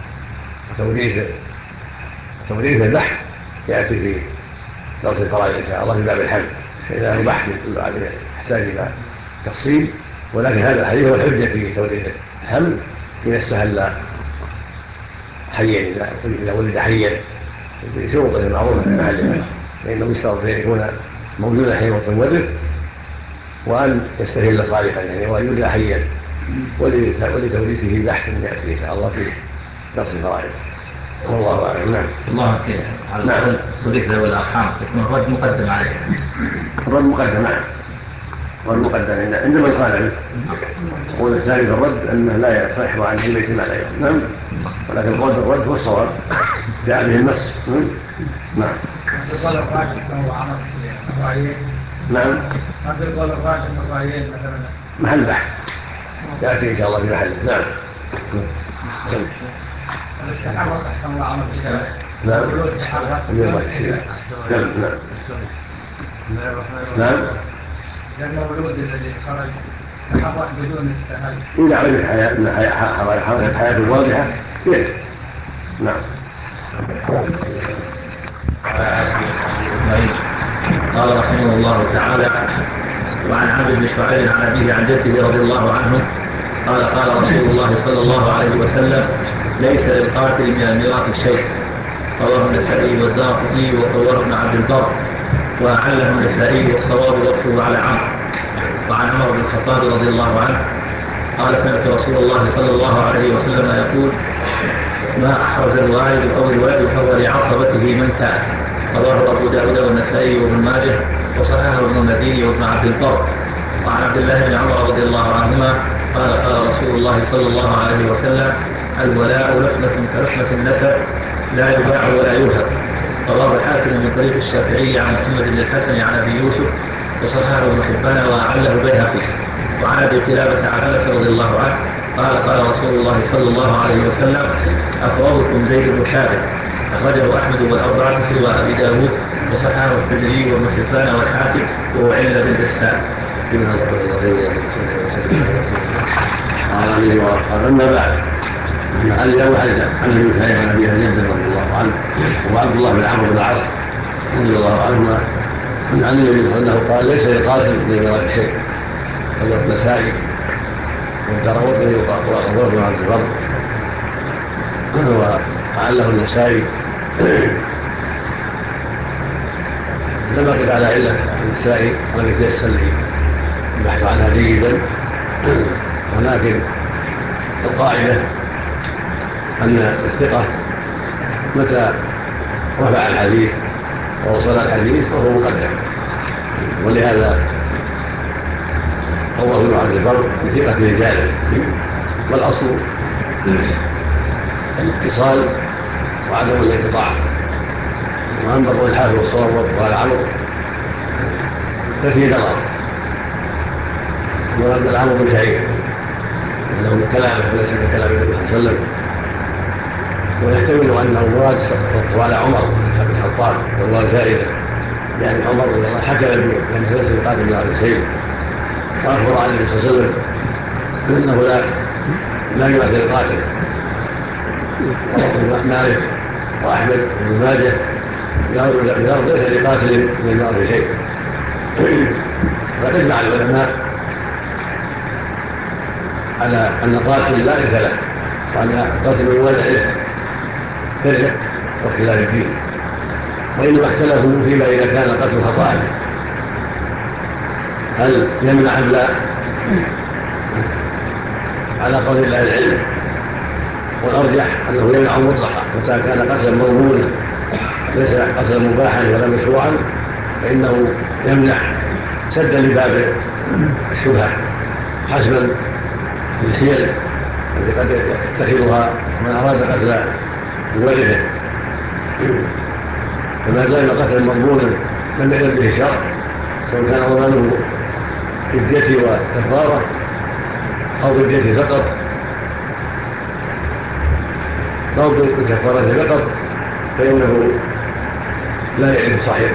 وتوريث البحث يأتي في درس الفرائض إن شاء الله في باب الحمل، فإذا البحث يحتاج إلى تفصيل، ولكن هذا الحديث هو الحجة في توليد الحمل إذا استهل حيا، إذا ولد حيا بشروط المعروفة في محلها، فإنه يشترط أن يكون موجودا حين وقت الورث، وأن يستهل صالحا يعني وأن يولد حيا، ولتوريثه بحث يأتي إن شاء الله في نص الفرائض. والله أعلم. نعم.
الله خير.
نعم.
صديق ذوي الأرحام يكون الرد مقدم عليه.
الرد مقدم. نعم. الرد مقدم عندما يقال عنه. قول الثاني في الرد أنه لا يصح عن البيت ما لا يصح. نعم. ولكن قول الرد هو الصواب جاء به النص. نعم.
قال الراجح فهو عمل الرأيين.
نعم.
هذا قال الراجح الرأيين مثلا.
محل بحث يأتي إن شاء الله في محله. نعم.
الاستحاضة أحسن الله عمل كده.
نعم. نعم.
لأن المولود الذي خرج تحرك بدون استهال.
إذا علم الحياة الواضحة كيف؟ نعم.
قال رحمه الله تعالى: وعن عبد بن شعيب عن أبيه عن جده رضي الله عنه قال: قال رسول الله صلى الله عليه وسلم: ليس للقاتل من الميراث شيء. رواه النسائي والدارقطني وطوره بن عبد البر، وأعله النسائي والصواب وقفه على عمرو. وعن عمر بن الخطاب رضي الله عنه قال: سمعت رسول الله صلى الله عليه وسلم يقول: ما أحرز الوالد أو الولد فهو لعصبته من كان. رواه أبو داود والنسائي وابن ماجه وصححه ابن المديني وابن عبد البر. وعن عبد الله بن عمر رضي الله عنهما قال: قال رسول الله صلى الله عليه وسلم: الولاء لحمة كلحمة النسب، لا يباع ولا يوهب. رواه الحاكم من طريق الشافعي عن محمد بن الحسن عن أبي يوسف وصححه ابن حبان وأعله البيهقي. وعن أبي قلابة عن أنس رضي الله عنه قال: قال رسول الله صلى الله عليه وسلم: أفرادكم زيد بن ثابت. أخرجه أحمد والأربعة سوى أبي داود وصححه الترمذي وابن حبان والحاكم وعل بالإحسان.
أما بعد، علي أبو حيدة عن ابن شعيب عن أبيه جده رضي الله عنه، وعبد الله بن عمرو بن العاص رضي الله عنهما عن النبي صلى الله عليه وسلم قال: ليس لقاتل من ميراث شيء. رواه النسائي والدارقطني وطوره بن عبد البر، وعله النسائي. لم أقف على علة النسائي ولم يتيسر لي البحث عنها جيدا، ولكن القاعدة أن الثقة متى رفع الحديث ووصل الحديث فهو مقدم، ولهذا رواه ابن عبد البر بثقة رجاله، والأصل الاتصال وعدم الانقطاع. وأما قول الحافظ والصواب وقال عمرو ففي نظر، ورد عمرو بن شعيب انه من كلامه وليس من كلام النبي صلى الله عليه وسلم، ويحتمل انه مراد قال عمر بن الخطاب والله زائده، يعني عمر رضي الله حكى به لانه ليس يقاتل من هذا الشيء، واخبر عن النبي صلى الله عليه وسلم انه لا يؤثر القاتل. مالك واحمد بن ماجه بغرض ليس لقاتل من المعروف شيء. وقد اجمع العلماء على ان القاتل لا إرث له، وان القاتل من ولده فرق واختلاف الدين، وانما اختلفوا فيما اذا كان القتل خطأ هل يمنع ام لا، على قول اهل العلم، والارجح انه يمنع مطلقا متى كان قتلا موجودا ليس قتلا مباحا ولا مشروعا، فانه يمنع سدا لباب الشبهه حسبا بالحيل التي قد يتخذها من اراد قتل بولده، فما دام قتلا مضمونا لم يعلم به الشرع، سواء كان ضمانه بالدية وكفاره او بالدية فقط أو بالكفارة فقط، فإنه لا يعرف صحيح.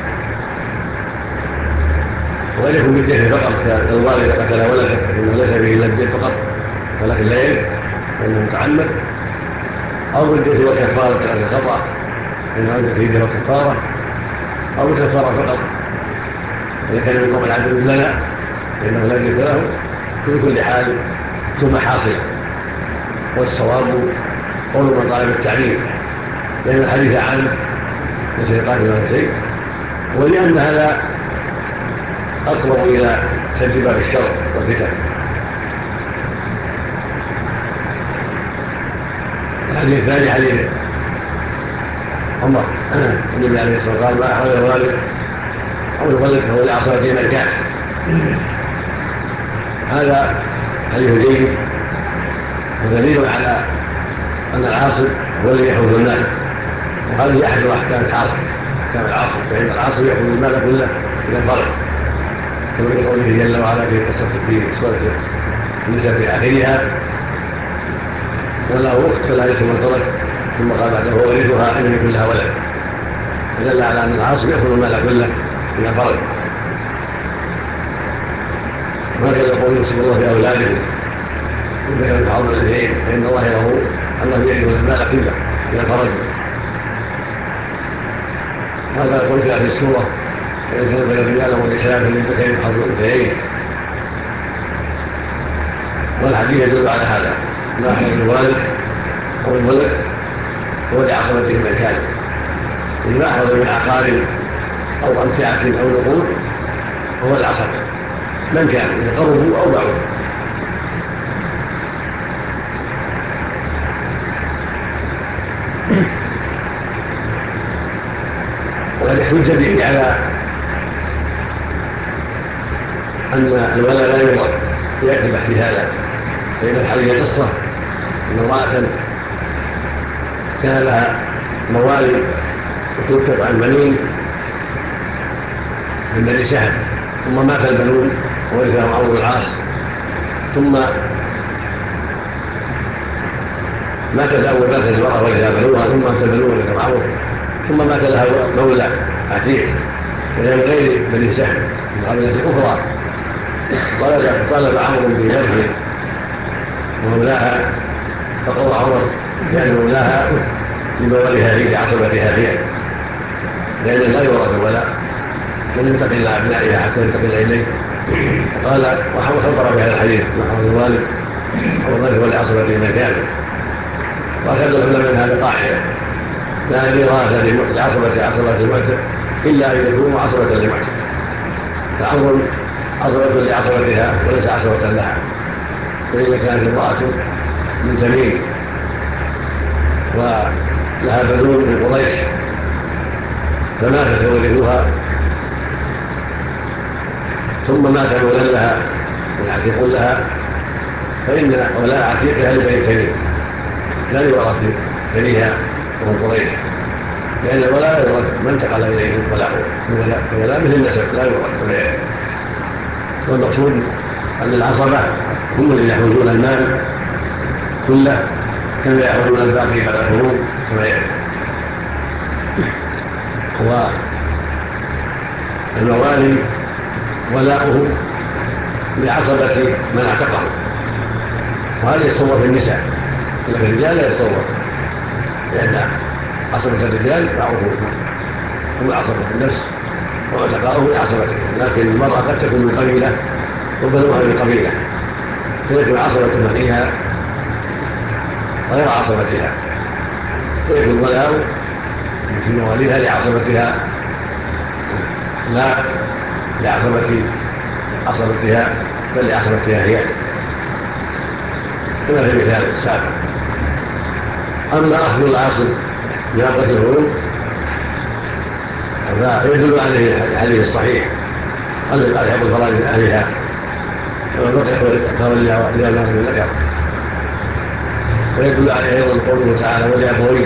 ويكون بالدية فقط كالوالد قتل ولده فإنه ليس به إلا الدية فقط ولكن لا يعرف فإنه متعمد، أو بالدية وكفارة الخطأ فإنه عنده فيه وكفارة، أو بالكفارة فقط إذا كان من قبل عبد لنا فإنه لا يجوز له في كل حال ثم حاصل. والصواب قول من طالب التعليم لأن الحديث عام ليس يقاتل ولا شيء، ولأن هذا أقرب إلى سد باب الشر والفتن. الحديث الثاني حديث عمر النبي عليه الصلاة والسلام قال ما أحوال الوالد أو الولد فهو لعصاته من كان. هذا حديث جيد ودليل على أن العاصب هو الذي يحوز المال، وهذه أحد أحكام العاصب كما العاصب، فإن العاصب يحوز المال كله إلى الفرد كما في قوله جل وعلا في قصة في سورة النساء في آخرها وله أخت فلا يرث من ترك، ثم قال بعده هو ورثها إن لم يكن لها ولد، فدل على أن العاصب يأخذ المال كله إلى الفرد. وهكذا يقول يوصف الله في أولادكم إن كان تعظم الاثنين فإن الله له أنه يأخذ المال كله إلى الفرد. هذا يقول في آخر السورة فإن كان الرجال والنساء فللذكر حظ الأنثيين، والحديث يدل على هذا ما أحد الوالد أو الولد هو لعصبته من كان، إذا أحوذ من عقار أو أمتعة أو نقود هو العصب من كان إذا قربوا أو باعوا. وقد احتج به على أن الولد لا يورث يأتي في هذا، فإن الحديث قصة أن امرأة كان لها موالي وتوكل عن بنين من بني سهل، ثم مات البنون وورثهم عمرو بن العاص، ثم ماتت أول ماتت المرأة ورثها بنوها، ثم مات البنون ورثهم عمرو، ثم مات لها مولى عتيق وهي من غير بني سهل من قبيلة أخرى، طالب عمرو بورثه ومولاها، فقضى عمر بأن مولاها لموالها هي لعصبتها هي، لأن لا يورث الولاء من ينتقل إلى أبنائها حتى ينتقل إليه. قال وخبر بهذا الحديث نحو الوالد أو الوالد هو لعصبته من كان، وأخذ العلماء من هذا قاعدة لا ميراث عصبة المعتق إلا أن يكونوا عصبة للمعتق، فعمر عصبة لعصبتها وليس عصبة لها. فإذا كانت امرأة من تميم ولها بنون من قريش فماتت يورثها، ثم مات مولى لها والعتيق لها، فإن ولاء عتيقها لبني تميم لا يورث بنيها وهم قريش، لأن الولاء لا يورث من انتقل إليهم الولاء مثل النسب لا يورث ولا يرث. والمقصود أن العصبة هم الذين يحوزون المال كله كما يحوزون الباقي على الفروض كما يعرف. والموالي ولاؤه لعصبة من اعتقه، وهذا يتصور في النساء، لكن الرجال لا يتصور، لأن عصبة الرجال معروفون هم عصبة النفس واعتقاؤه لعصبته، لكن المرأة قد تكون من قبيلة وبنوها من قبيلة فيكون عصبة بنيها غير عصبتها، فيكون الولاء في مواليها لعصبتها لا عصبتها بل لعصبتها هي كما في المثال السابق. أما أخذ العاصب بناقة الهروب فيدل عليه الحديث الصحيح قال قال يحب الفرائض من أهلها فهو لأبناء من ذكر، ويدل عليه أيضا قوله تعالى ولأبويه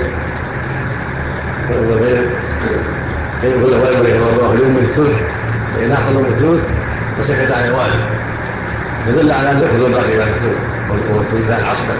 فإن كل والد الله اليوم الثلث فإن أعطوا الثلث وسكت عن الوالد، فدل على أن يأخذ الباقي بعد الثلث والثلثان عصبا.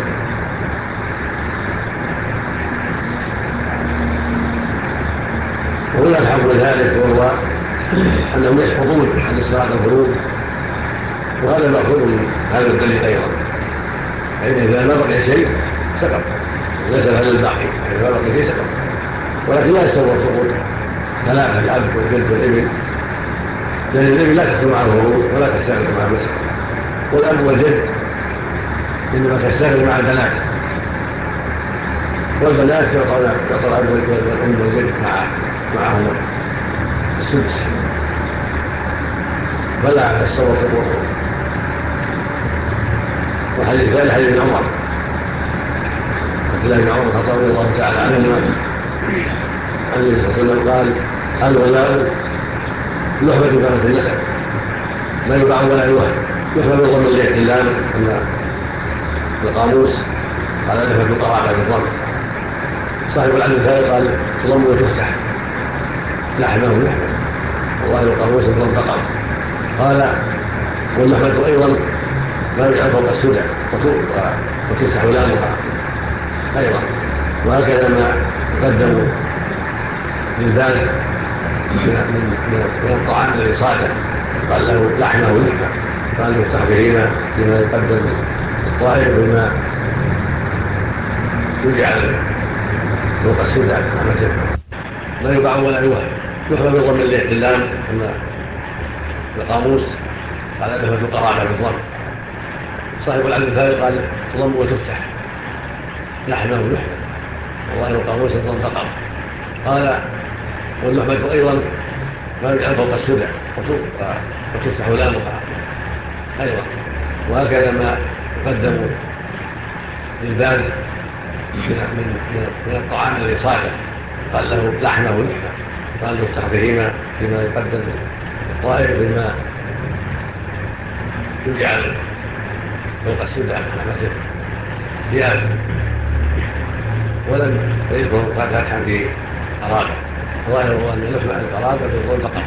وهنا الحق من ذلك وهو أنهم يسقطون عن الصلاة الفروض، وهذا مأخوذ من هذا الدليل أيضا، فإن إذا ما بقي شيء سقط ليس هذا الباقي، إذا ما بقي شيء سقط، ولكن لا يستوى السقوط ثلاثة الأب والجد والابن لأن النبي لا تخلو معه ولا تستغرق مع المسك، والأب والجد إنما تستغرق مع البنات، والبنات يعطى الأب والأم والجد معهم السدس فلا يتصور حقوقهم. وحديث ثالث حديث عمر عبد الله بن عمر الخطاب رضي الله تعالى عنهما عن النبي صلى الله عليه وسلم قال: الولاء لحمة كما النسب لا يباع ولا يوهب. لحمة بالضم الاحتلال أن القاموس قال لحمة قرابة بالضم. صاحب العدل الثالث قال تضم وتفتح لحمه لحمة، والله القاموس الضم بقر. قال واللحمة أيضا ما يجعل فوق السدع وتفتح لامها أيضا. وهكذا ما تقدم للباز من الطعام الذي صاده قال له لحمه لحمة، قال يفتح بهما فيما يقدم الطائر بما يجعل فوق السدع لا يباع ولا يوهب. يحمى بضم اللام كما القاموس قال لحمة قرابة بالضم. صاحب العدل الثالث قال تضم وتفتح لحمه لحمة، والله القاموس الضم بقر. قال واللحمة أيضا ما يجعل فوق السدع وتفتح لامها أيضا. وهكذا ما يقدم للباز من الطعام الذي صاده قال له لحمه لحمة، قال يفتح بهما فيما يقدم الطائر بما يجعل فوق السدع مثل ثياب، ولم يذكر فتحا في قرابة. ظاهره أن لحمة القرابة بالضم فقط.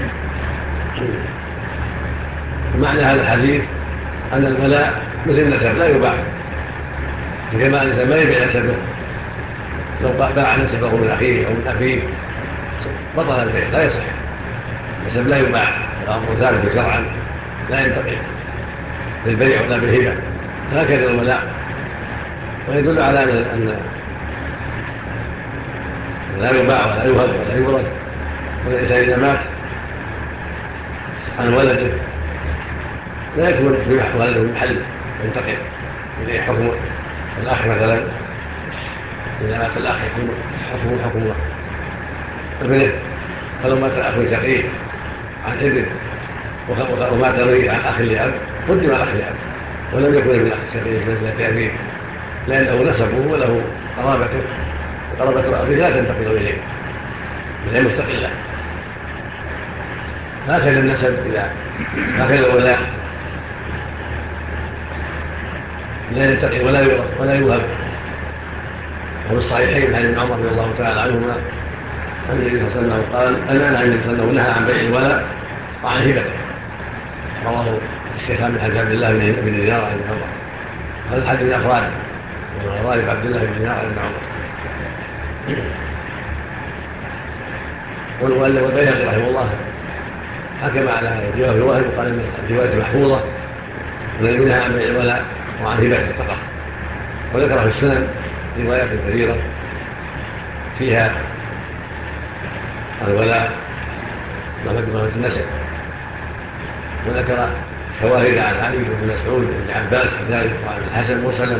ومعنى هذا الحديث أن الولاء مثل النسب لا يباع، كما الإنسان ما يبيع نسبه، لو باع نسبه من أخيه أو من أبيه بطل البيع لا يصح. النسب لا يباع، الأمر ثابت شرعا لا ينتقل بالبيع ولا بالهبة. هكذا الولاء. ويدل على أن لا يباع ولا يوهب ولا يورث. والإنسان إذا مات عن ولده لا يكون ولده محل ينتقل إليه حكم الأخ مثلا. إذا مات الأخ يكون حكم ابنه، فلو مات الأخ شقيق عن ابن ومات غيره عن أخ لأب قدم الأخ لأب ولم يكن ابن الأخ الشقيق منزلة أبيه، لأنه نسبه وله قرابته، وقرابة أبيه لا تنتقل إليه وهي مستقلة. هكذا النسب هكذا الولاء لا ينتقل ولا يورث ولا يوهب. وفي الصحيحين عن ابن عمر رضي الله تعالى عنهما عن النبي صلى الله عليه وسلم قال أنا عن النبي صلى الله عليه وسلم نهى عن بيع الولاء وعن هبته. رواه الشيخان من حديث عبد الله بن دينار عن ابن عمر. هذا الحديث من أفراده وغالب عبد الله بن دينار عن ابن عمر. والبيهقي رحمه الله حكم على الرواية الواهب وقال ان الرواية محفوظة والذي نهى عن بيع الولاء وعن هبته فقط. وذكر في السنن روايات كثيرة فيها الولاء ومدة النسب، وذكر شواهد عن علي بن مسعود بن عباس كذلك وعن الحسن مرسلا.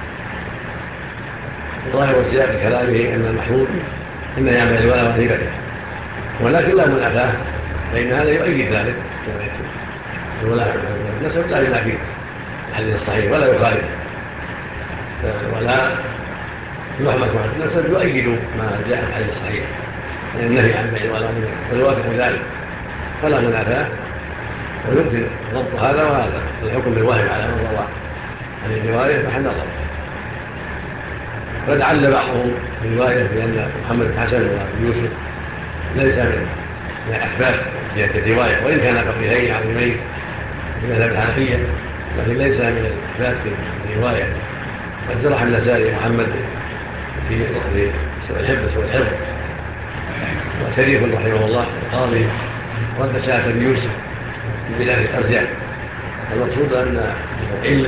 ظاهر سياق كلامه أن المحفوظ إنه يعمل الولاء وعن هبته، ولكن لا منافاه، فإن هذا يؤيد ذلك. الولاء والنسب لا ينافي الحديث الصحيح ولا يخالف، ولا لحمة النسب يؤيد ما جاء في الحديث الصحيح من النهي عن بيع الولاء ويوافق ذلك، فلا منافاه. ويمكن ضبط هذا وهذا، الحكم بالواهب على من روى عن الرواية محل نظر. قد عل بعضهم برواية بأن محمد بن حسن ويوسف ليس من الأثبات جهة الرواية، وإن كان فقيهين عظيمين في مذهب الحنفية، لكن ليس من الأثبات في الرواية. قد جرح النسائي محمد في سوء الحفظ وشريف رحمه الله القاضي رد شاة يوسف من بلاد الأرجع. المقصود أن العلم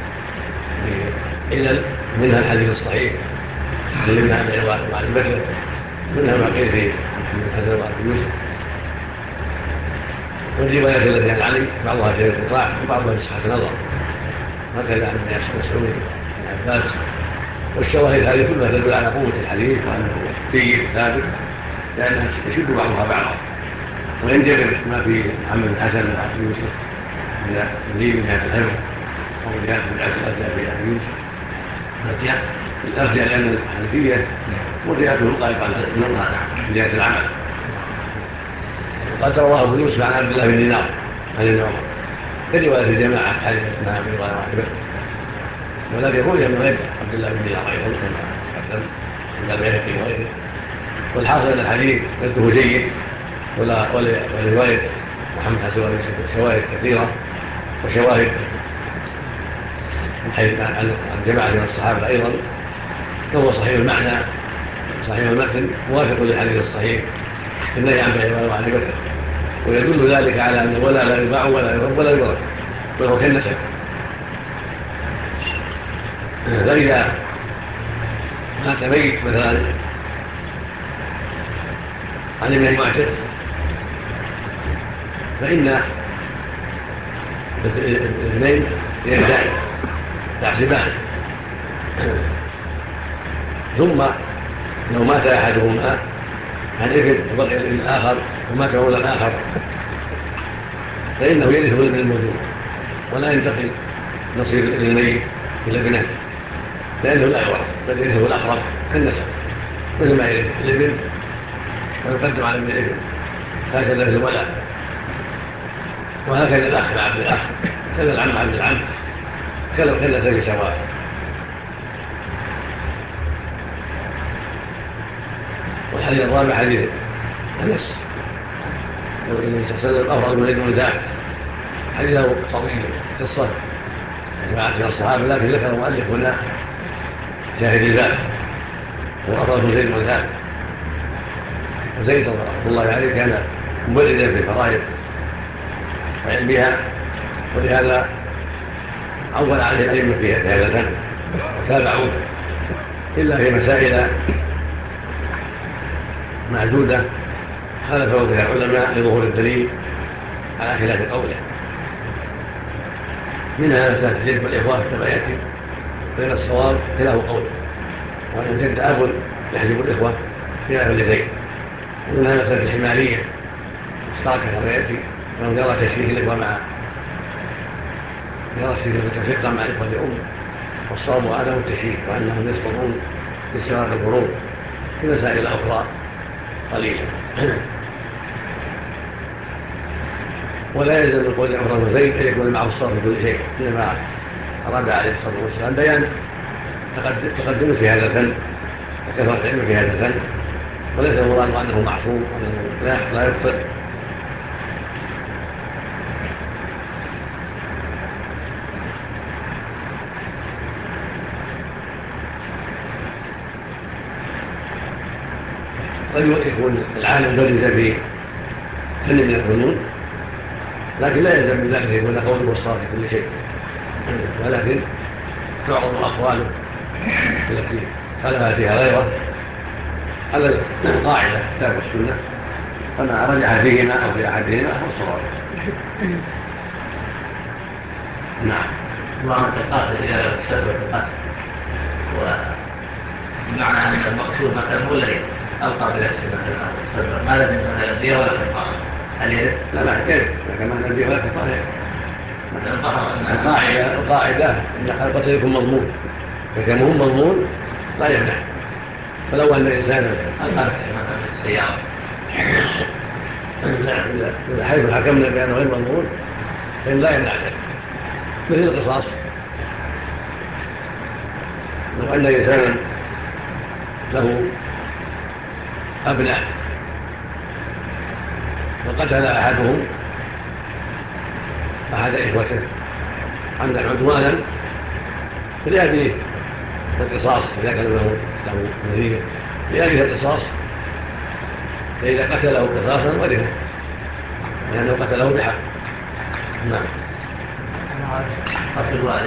بعلل منها الحديث الصحيح منها معلومته منها ما قيل في محمد حسن وأبي يوسف. والروايات التي عن علي بعضها في الانقطاع وبعضها في صحة النظر، هكذا عن ابن مسعود بن عباس. والشواهد هذه كلها تدل على قوة الحديث وأنه جيد ثابت، لأنها يشد بعضها بعضا. وينجبر ما في محمد بن حسن وعبد يوسف من اللين من جهة الحفظ أو من جهة الأرجاء في أبي يوسف الأرجاء، لأن الحنفية مرجعته قائمة من جهة العمل. وقد رواه ابو يوسف عن عبد الله بن دينار عن ابن عمر كرواية الجماعة حديث انها من رواية واحدة، ولكن روي من غير عبد الله بن دينار أيضا كما قدم عند البيهقي وغيره. والحاصل أن الحديث مده جيد، ولرواية محمد حسن شواهد كثيرة وشواهد من حيث عن جماعة من الصحابة أيضا، فهو صحيح المعنى صحيح المتن موافق للحديث الصحيح في النهي عن بيع الولاء وعن ربته. ويدل ذلك على أن الولاء لا يباع ولا يهب ولا يورث، بل هو كالنسب. فإذا مات ميت مثلا عن ابن معتق فإن الاثنين يرثان يحسبان، ثم لو مات أحدهما عن ابن وبقي الابن الآخر ومات ولد الآخر فإنه يرث الابن الموجود ولا ينتقل نصيب الابن الميت إلى ابنه، لأنه لا يورث بل يرثه الأقرب كالنسب، مثل ما يرث الابن ويقدم على ابن الابن، هكذا في الولاء. وهكذا الأخ مع ابن الأخ، كذا العم مع ابن العم، كالنسب سواء. والحديث الرابع حديث أنس يقول النبي صلى الله عليه وسلم أفضل من ابن ذاك، حديثه طويل قصة جماعة من الصحابة، لكن ذكر المؤلف هنا شاهد الباب هو أفضل من زيد بن ثابت. وزيد رحمه الله عليه كان مبردا في الفرائض وعلمها، ولهذا عول عليه الأئمة في هذا الفن وتابعوه، إلا في مسائل معدودة خالفه بها العلماء لظهور الدليل على خلاف قوله، منها مسألة الجد والإخوة كما يأتي، بين الصواب خلاف قوله، وأن الجد أب يحجب الإخوة خلاف لزيد. ومنها مسألة الحمارية اشترك كما يأتي، وأن يرى تشريك الإخوة مع يرى الشركة مع الإخوة لأم، والصواب عدم التشريك وأنهم يسقطون باستغراق الفروض في مسائل أخرى قليلا. ولا يلزم من قول عمر بن زيد ان يكون معه الصبر في كل شيء، انما اراد عليه الصلاه والسلام بيان تقدم في هذا الفن وكثره العلم في هذا الفن، وليس المراد انه معصوم وانه لا يخطئ. قد يكون العالم درج في فن من الفنون، لكن لا يلزم من ذلك يكون قوله والصواب في كل شيء، ولكن تعرض أقواله التي خلفها فيها غيره على القاعدة كتاب السنة، فما رجح فيهما أو في أحدهما هو الصواب. نعم.
اللهم القاتل إلى السبب القاتل، ومعنى أن المقصود مثلا هو الذي ألقى بنفسه مثلا أو السبب، ما لازم أن يرضيه ولا كفارة. هل يرد؟
لا يرد، كما أن يرضيه ولا كفارة. القاعدة أن القتل يكون مضمون، فكما هم مضمون لا يمنع. فلو أن إنسانا
ألقى نفسه مثلا في السيارة،
إذا حيث حكمنا بأنه غير مضمون فإن لا يمنع ذلك، مثل القصاص. لو أن إنسانا له أبناء وقتل أحدهم أحد إخوته عمدا عدوانا فليأتيه القصاص إذا كان له نذير، لأجل القصاص، فإذا قتله قصاصا ورثه لأنه قتله بحق. نعم.
قتل الوالد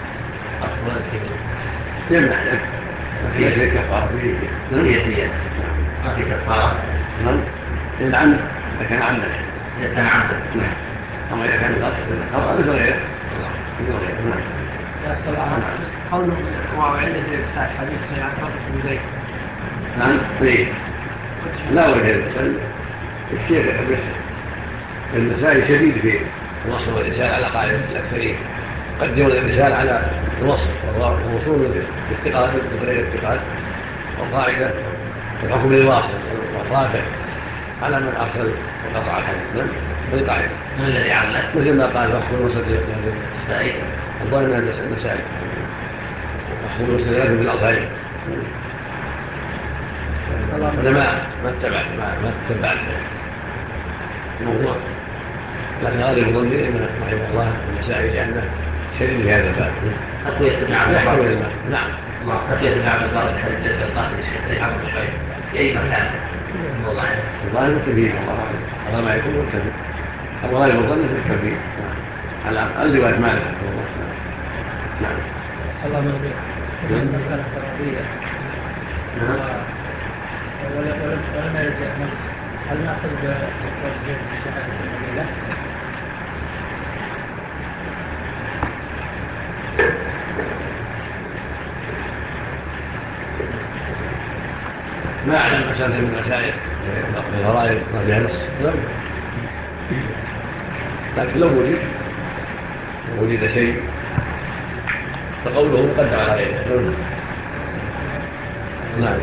يمنع لك في شيء كفارة
فيه ما في كفارة.
نعم. العمد إذا كان عمدا
إذا كان عمدا.
نعم. أما إذا كان خطأ مثل غيره نعم.
يا سلام. قوله وعنده الإرسال حديث عن فرق بن زيد.
نعم. لا وجه الإرسال. الشيخ النسائي شديد في الوصف والإرسال على قاعدة الأكثرين، قدموا الإرسال على الوصف ووصول الافتقاد بغير الافتقاد، والقاعدة الحكم للواصل والرافع على من أرسل وقطع الحديث. بالقاعدة
من الذي علق؟
مثل ما قال وحكم الوسط النسائي، الظاهر من النسائي وحكم الوسط لكن بالأربعين. أنا ما اتبعت الموضوع، لكن غالب ظني ان رحمه الله النسائي لانه شديد في هذا الباب.
خطية ابن عبد البر.
نعم.
خطية ابن عبد البر الحديث ليس القاتل الشيخ عبد الشيخ في اي مكان موضعه.
والله متفقين والله هذا ما يكون متفق. ابو غالب الظن في التفقين على الرواية مالك رحمه الله. نعم.
الله مرضي. المسألة الترابية. ولم يرجع نفس. هل نأخذ بشهادة القبيلة؟
ما أعلم مسألة من المسائل في الغرائب ما فيها نص، لكن لو وجد شيء فقوله مقدم على غيره. نعم.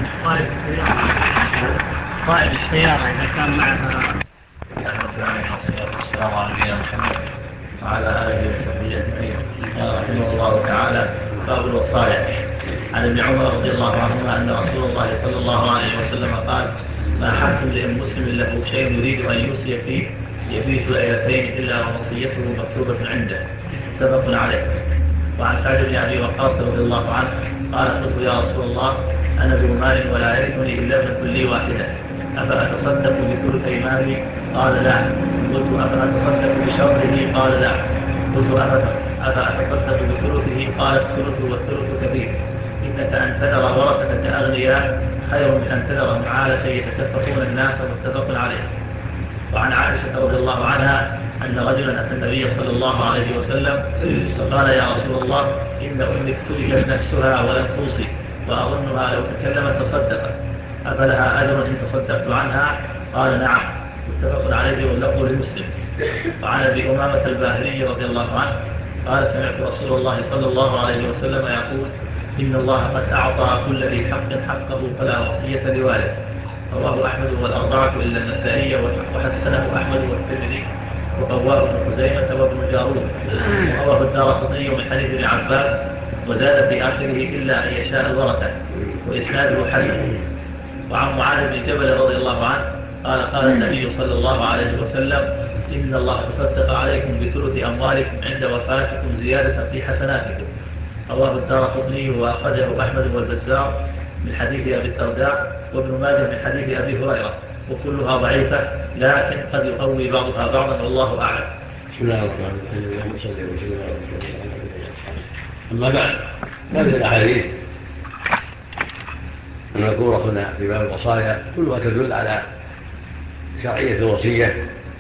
قائد السيارة إذا كان معها.
السلام عليكم محمد وعلى آله وصحبه أجمعين. قال رحمه الله تعالى: باب الوصايا. عن ابن عمر رضي الله عنهما أن رسول الله صلى الله عليه وسلم قال: ما حكم لمسلم له شيء يريد أن يوصي فيه يبيت ليلتين إلا ووصيته مكتوبة عنده، متفق عليه. وعن سعد بن أبي وقاص رضي الله عنه قال: قلت يا رسول الله أنا ذو مال ولا يرثني إلا ابنة لي واحدة، أفأتصدق بثلثي مالي؟ قال: لا. قلت: أفأتصدق بشطره؟ قال: لا. قلت: أفأتصدق بثلثه؟ قال: الثلث والثلث كثير، إنك أن تذر ورثتك أغنياء خير من أن تذرهم عالة يتكففون الناس، متفق عليه. وعن عائشة رضي الله عنها أن رجلا أتى النبي صلى الله عليه وسلم فقال: يا رسول الله إن أمي افتلجت نفسها ولم توصي وأظنها لو تكلمت تصدقت، أفلها أجر إن تصدقت عنها؟ قال: نعم، متفق عليه واللفظ لمسلم. وعن أبي أمامة الباهلي رضي الله عنه قال: سمعت رسول الله صلى الله عليه وسلم يقول: إن الله قد أعطى كل ذي حق حقه فلا وصية لوارث. رواه أحمد والأربعة إلا النسائي، وحسنه أحمد والترمذي وقواه ابن خزيمة وابن جارود. ورواه الدارقطني من حديث ابن عباس وزاد في آخره إلا أن يشاء الورثة، وإسناده حسن. وعن معاذ بن جبل رضي الله عنه قال: قال النبي صلى الله عليه وسلم: إن الله تصدق عليكم بثلث أموالكم عند وفاتكم زيادة في حسناتكم. رواه الدارقطني وأخرجه أحمد والبزار من حديث أبي الدرداء، وابن ماجه من حديث أبي هريرة، وكلها ضعيفة لكن قد يقوي بعضها بعضا والله أعلم.
بسم الله الرحمن الرحيم. اللهم صل وسلم على رسول الله. أما بعد، هذه الأحاديث المذكورة هنا في باب الوصايا كلها تدل على شرعية الوصية،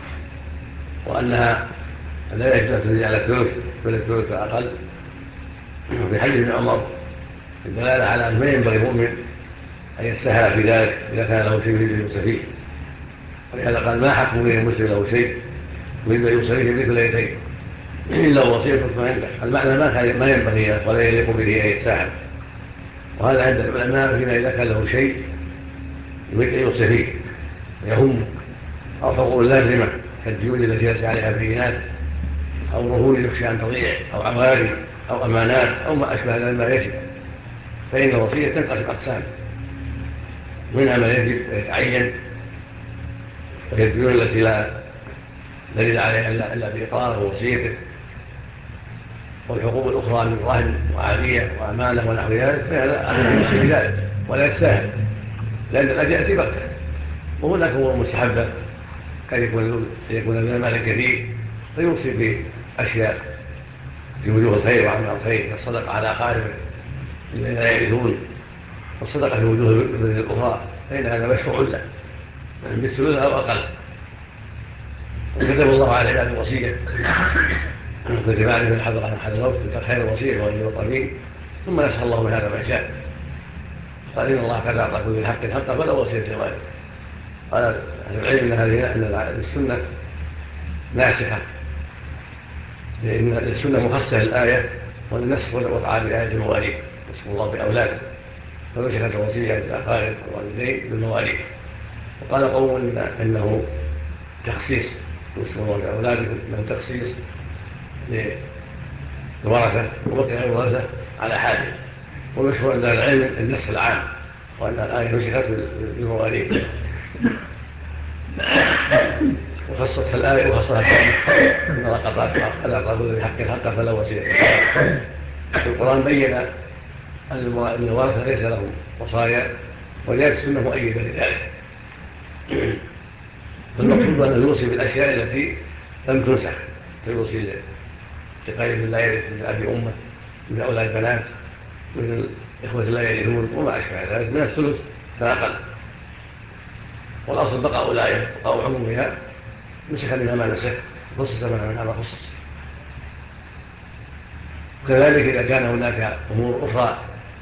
وأنها لا يجوز أن تزيد على الثلث بل الثلث أقل. في حديث ابن عمر الدلالة على أن ما ينبغي المؤمن أن يتساهل في ذلك إذا كان له شيء يريد أن يوصي فيه، ولهذا قال: ما حكم المسلم له شيء يريد أن يوصي فيه مثل ليلتين إلا وصية عنده. المعنى ما ينبغي ولا يليق به أن يتساهل، وهذا عند العلماء فيما إذا كان له شيء يريد أن يوصي فيه يهم، أو حقوق لازمة كالديون التي ليس عليها بينات، أو رهون يخشى أن تضيع، أو عواري، أو أمانات، أو ما أشبه ذلك ما يجب، فإن الوصية تنقسم أقسام، منها ما يجب ويتعين وهي الديون التي لا دليل عليها إلا بإقرار ووصيته، والحقوق الأخرى من رهن وعارية وأمانة ونحو ذلك، فهذا أحد يوصي بذلك ولا يتساهل، لأن الذي يأتي بغته. وهناك هو مستحبة كان يكون ذا مال كثير فيوصي بأشياء في وجوه الخير وأعمال الخير كالصدقة على أقاربه الذين لا يرثون، والصدقة في وجوه الأخرى، فإن هذا مشروع له بالثلث أو أقل. كتب الله على عباده الوصيه كتب عليه الحذر عن الموت خير الوصيه والمطلبين، ثم نسخ الله من هذا ما شاء. قال ان الله قد اعطى كل حق حقه فلا وصيه لغيره. قال اهل العلم ان السنه ناسخه، لان السنه مخصصه للايه، والنسخ وقع بايه المواليد، نسخ الله باولاده، فنسخت الوصيه للاقارب والوالدين بالمواليد. وقال قوم انه تخصيص، نسخ الله باولاده انه تخصيص للورثه وبقي غير الورثه على حاله. ومشهور عند العلم النسخ العام، وان الايه نسخت بالمواليد وخصتها الآية وخصها الحديث إن الله قد أعطى كل حق حقه فلا وصية. القرآن بين أن الورثة ليس لهم وصايا، وجاءت السنة مؤيدة لذلك. فالمقصود أن يوصي بالأشياء التي لم تنسخ، فيوصي لقريب لا يرث من أبي أمه، من أولاد البنات، من إخوة لا يرثون وما أشبه ذلك من الثلث فأقل. والأصل بقاء الآية بقاء عمومها، نسخ منها ما نسخ، خصص منها ما خصص. كذلك إذا كان هناك أمور أخرى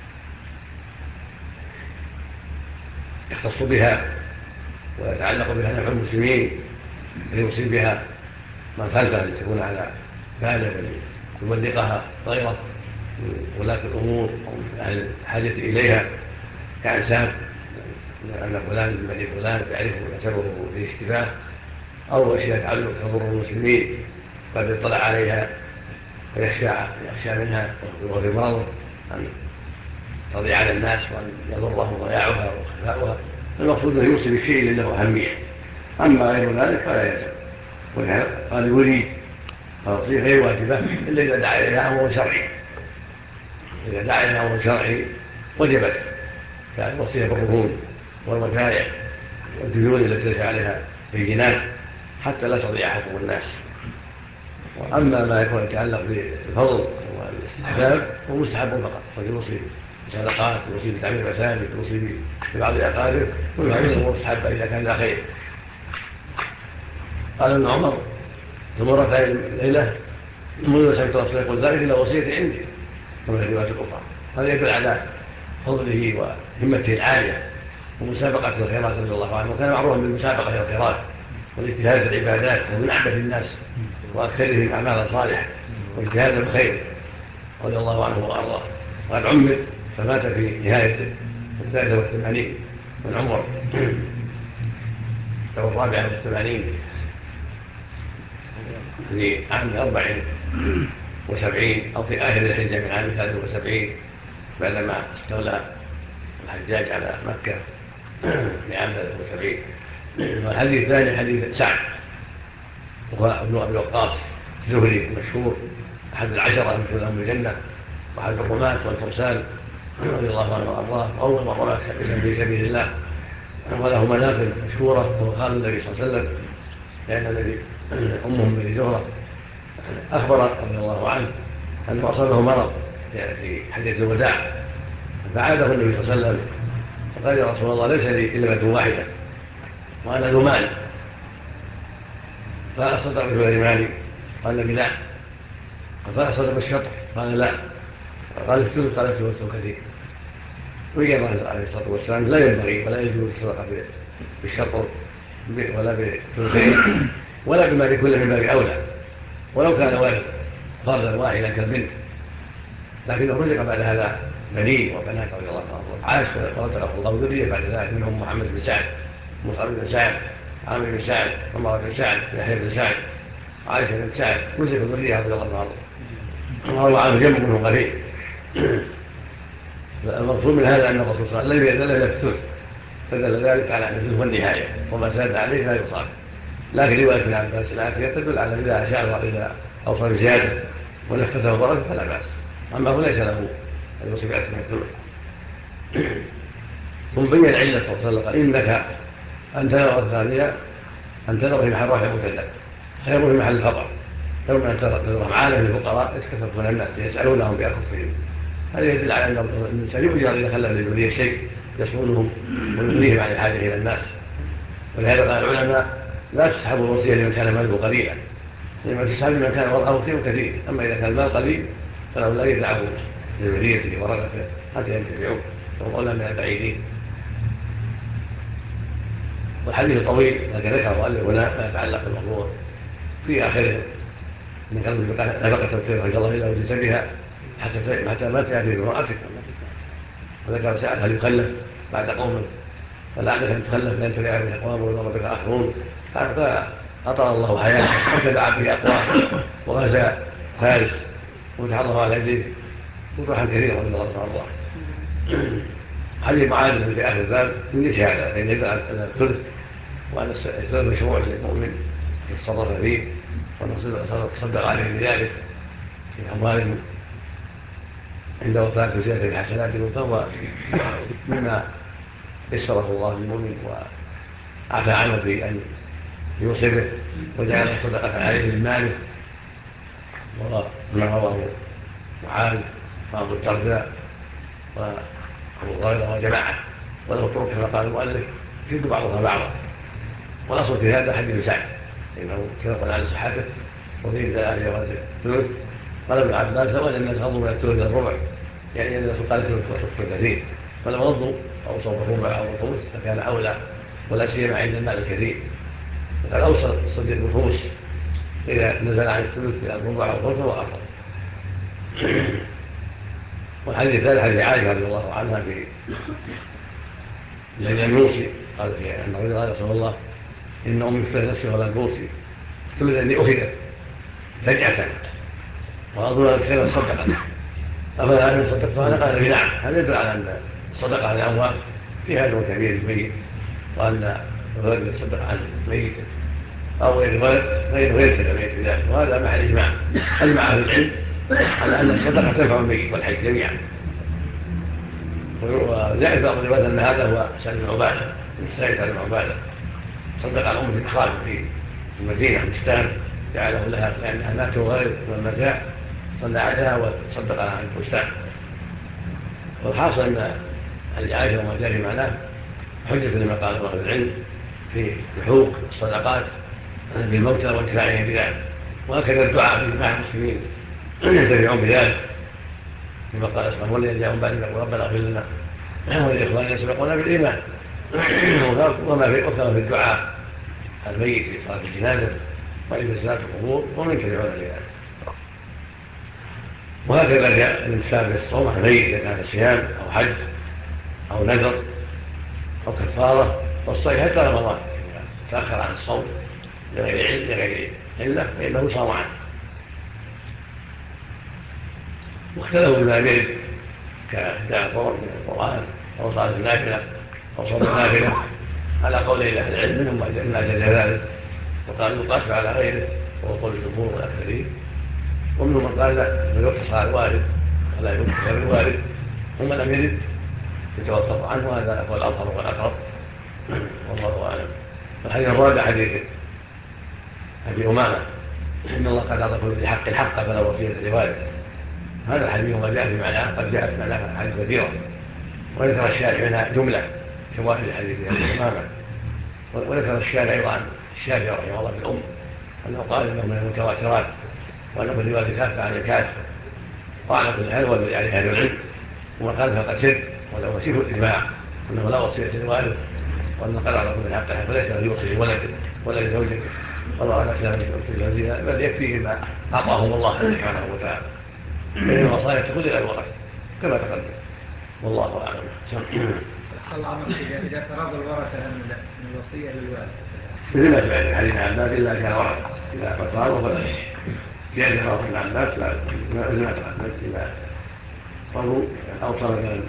يختص بها ويتعلق بها نفع المسلمين فيوصي بها من خلفه لتكون على باله ويبلغها غيره من ولاة الأمور أو أهل الحاجة إليها، كإنسان أن فلان من بني فلان يعرفه ويعتبره في اشتباه، أو أشياء تعلق تضر المسلمين قد يطلع عليها ويخشى منها وهو في مرض أن تضيع على الناس وأن يضرهم ضياعها وخفاؤها. المقصود أن يوصي بالشيء الذي له أهمية، أما غير ذلك فلا يلزم. قال يريد فالوصية غير واجبة إلا إذا دعا إليها أمر شرعي. إذا دعا إليها أمر شرعي وجبت، كالوصية بالرهون والودائع والديون التي ليس عليها بينات حتى لا تضيع حقوق الناس. واما ما يكون يتعلق بالفضل والاستحباب هو مستحب فقط، فيوصي بصدقات، يوصي بتعمير مساجد، يوصي ببعض الاقارب، كل هذه الامور مستحبه اذا كان لا خير. قال ابن عمر ثمرة الليله منذ سمعت رسول الله يقول ذلك الا وصيتي عندي، كما في الروايات الاخرى. هذا يدل على فضله وهمته العاليه ومسابقة الخيرات رضي الله عنه، وكان معروفا بالمسابقة في الخيرات والاجتهاد في العبادات، ومن أعبد الناس وأكثرهم أعمالا صالحة واجتهاد الخير رضي الله عنه وأرضاه. وقد عمر فمات في نهاية 83 من عمر أو 84 في عام 74 أو في آخر الحجة من عام 73 بعدما استولى الحجاج على مكة في عام 73. والحديث الثاني حديث سعد وهو ابن أبي وقاص الزهري المشهور، أحد العشرة المشهور لهم بالجنة، وأحد الرماة والفرسان رضي الله عنه وأرضاه، أول من رمى في سبيل الله، وله مناقب مشهورة. وهو خال النبي صلى الله عليه وسلم، لأن أمهم بني زهرة أخبر رضي الله عنه أنه أصابه مرض في حجة الوداع، فعاده النبي صلى الله عليه وسلم فقال يا رسول الله ليس لي إلا بنت واحدة وأنا ذو مال، فأصدق بشوية مالي؟ قال النبي لا. فأصدق بالشطر؟ قال لا. قال الثلث؟ قال الثلث كثير. ويجب عليه الصلاة والسلام لا ينبغي ولا يجوز الصدقة بالشطر ولا بالثلثين ولا بما كله من باب أولى، ولو كان والد فردا واحدا كالبنت، لكنه رزق بعد هذا بنين وبنات رضي الله عنهم، عاش ورزقه الله ذريه بعد ذلك، منهم محمد بن سعد، مصعب بن سعد، عامر بن سعد، عمر بن سعد، يحيى بن سعد، عائشه بن سعد، رزق ذريه رضي الله عنهم، وروى عنه جمع منهم قليل. المقصود من هذا ان الرسول صلى الله عليه وسلم لم يزل الثلث، فدل ذلك على ان الثلث والنهايه، وما زاد عليه لا يصاب. لكن روايه ابن عباس الآتية تدل على اذا اشار الى اوصى بزياده ولفته وبركه فلا باس، اما هو ليس له الوصي بأكثر من الثلث. ثم بين العله صلى الله عليه وسلم قال انك ان تذر الثانيه ان تذر في محل رافع مبتدا خير في محل الخطا، ثم ان تذرهم عالم الفقراء يتكففون الناس يسالونهم باكفهم. هذا يدل على ان الانسان يؤجر اذا خلى للذريه شيء يصونهم ويغنيهم عن الحاجه الى الناس. ولهذا قال العلماء لا تسحب الوصية لمن كان ماله قليلا، لما تسحب لمن كان وضعه خير كثير. أما إذا كان المال قليل فله لا يدعه لذريته ورثته حتى ينتفعوا، وهم أولى من البعيدين. والحديث طويل لكن ذكر المؤلف هنا ما يتعلق بالموضوع في آخره إن كان نفقة رضي الله إلا وجدت بها حتى ما تأتي بامرأتك. وذكر سأل هل يخلف بعد قوم فلعلك أن تخلف لأن تبع به أقوام ويضر بك آخرون، فأطال الله حياته وتبع به أقوام وغزا فارس وفتح الله على يديه فتوحا كثيرا رضي الله عنه. حديث معاذ في آخر الباب من هذا فإن يدل على الثلث وأن الثلث مشروع للمؤمن يتصرف فيه ونصدق عليه بذلك في أموالهم عند وفاة زيادة بحسناتهم، فهو مما يسره الله للمؤمن وعفى عنه في أن يوصفه وجعل صدقة عليه من ماله. وما رواه معاذ وأبو الدرداء وأبو هريرة وجماعة وله طرق كما قال المؤلف يشد بعضها بعضا. والأصل في هذا حديث سعد إنه كما على صحته وفيه ذلك غزة الثلث. قال ابن عباس لو أن الناس غضوا من الثلث إلى الربع، يعني أن الناس قال الثلث كثير، فلو غضوا أو صوبوا الربع أو الخمس فكان أولى، ولا سيما عند المال الكثير. وقد أوصل صديق الخمس إذا نزل عن الثلث إلى الربع أو الخمس فهو أفضل. والحديث الثالث حديث عائشة رضي الله عنها في الذي لم يوصي قال أن رضي الله رسول الله إن أمي افترى نفسها ولا توصي الثلث الذي أخذت فجأة وأظن أن خير الصدقة أفلا أن صدقت فأنا قال لي نعم. هذا يدل على أن الصدقة عن الأموال فيها نوع كبير الميت، وأن الولد يتصدق عن الميت أو غير كذا الميت بذلك، وهذا محل إجماع أهل العلم على أن الصدقة تنفع الميت والحي جميعا. وزائد بعض الروايات أن هذا هو سعد بن عبادة السائد سعد بن عبادة صدق على أمه بخالد في المدينة بستان جعله لها لأنها مات وغير والمتاع صلى عليها وصدق عن البستان. والحاصل أن عائشة وما جاء في معناه حجة لما قال الله العلم في حقوق الصدقات بالموتى وانتفاعهم بذلك، وهكذا الدعاء في جماعة المسلمين ينتفعون بذلك كما قال اسمه والذين جاءوا بعد يقول ربنا اغفر لنا ولإخواننا يسبقونا بالإيمان. وكما في الدعاء الميت في صلاة الجنازة وعند صلاة القبور ومن ينتفعون بذلك. وهكذا جاء الانتفاع بالصوم عن الميت إذا كان صيام أو حج أو نذر أو كفارة، والصيام حتى رمضان تأخر عن الصوم لغير علة فإنه صام عنه. واختلفوا بما يرد كجاء طرق من القرآن أو صلاة النافلة أو صوم النافلة على قول أهل العلم منهم ما جاز ذلك وقالوا يقاس على غيره وهو قول الجمهور والأكثرين، ومنهم من قال لا يقتصر على الوارد ولا يقتصر على الوارد ثم لم يرد يتوقف عنه، هذا هو الأظهر والأقرب والله أعلم. الحديث الرابع حديث أبي أمامة إن الله قد أعطى كل ذي حق حقه فلا وصية لوارث. هذا الحديث وما جاء في معناه قد جاء في معناه حديث كثيرة، وذكر الشارع منها جملة شواهد الحديث أبي أمامة. وذكر الشارع أيضا عن الشافعي رحمه الله في الأم أنه قال إنه من المتواترات وأنه في رواية كافة عن الكافة. وعلى كل حال والذي عليه أهل العلم وما قال فقد شد ولو وصيه الإجماع أنه لا وصية لوارث، وأن قال على كل حق فليس له يوصي لولده ولا لزوجته ولا على خلاف الزوجية، بل يكفيه ما أعطاهم الله سبحانه وتعالى. فإن الوصايا تكون إلى الورثة كما تقدم والله أعلم.
إذا تراضى الورثة من الوصية للوالد
مثل ما سمعت حديث عباس إلا كان ورثة إذا قتلوا فلا زيادة رواه ابن عباس لا ما تقدم إذا قالوا أوصى مثلا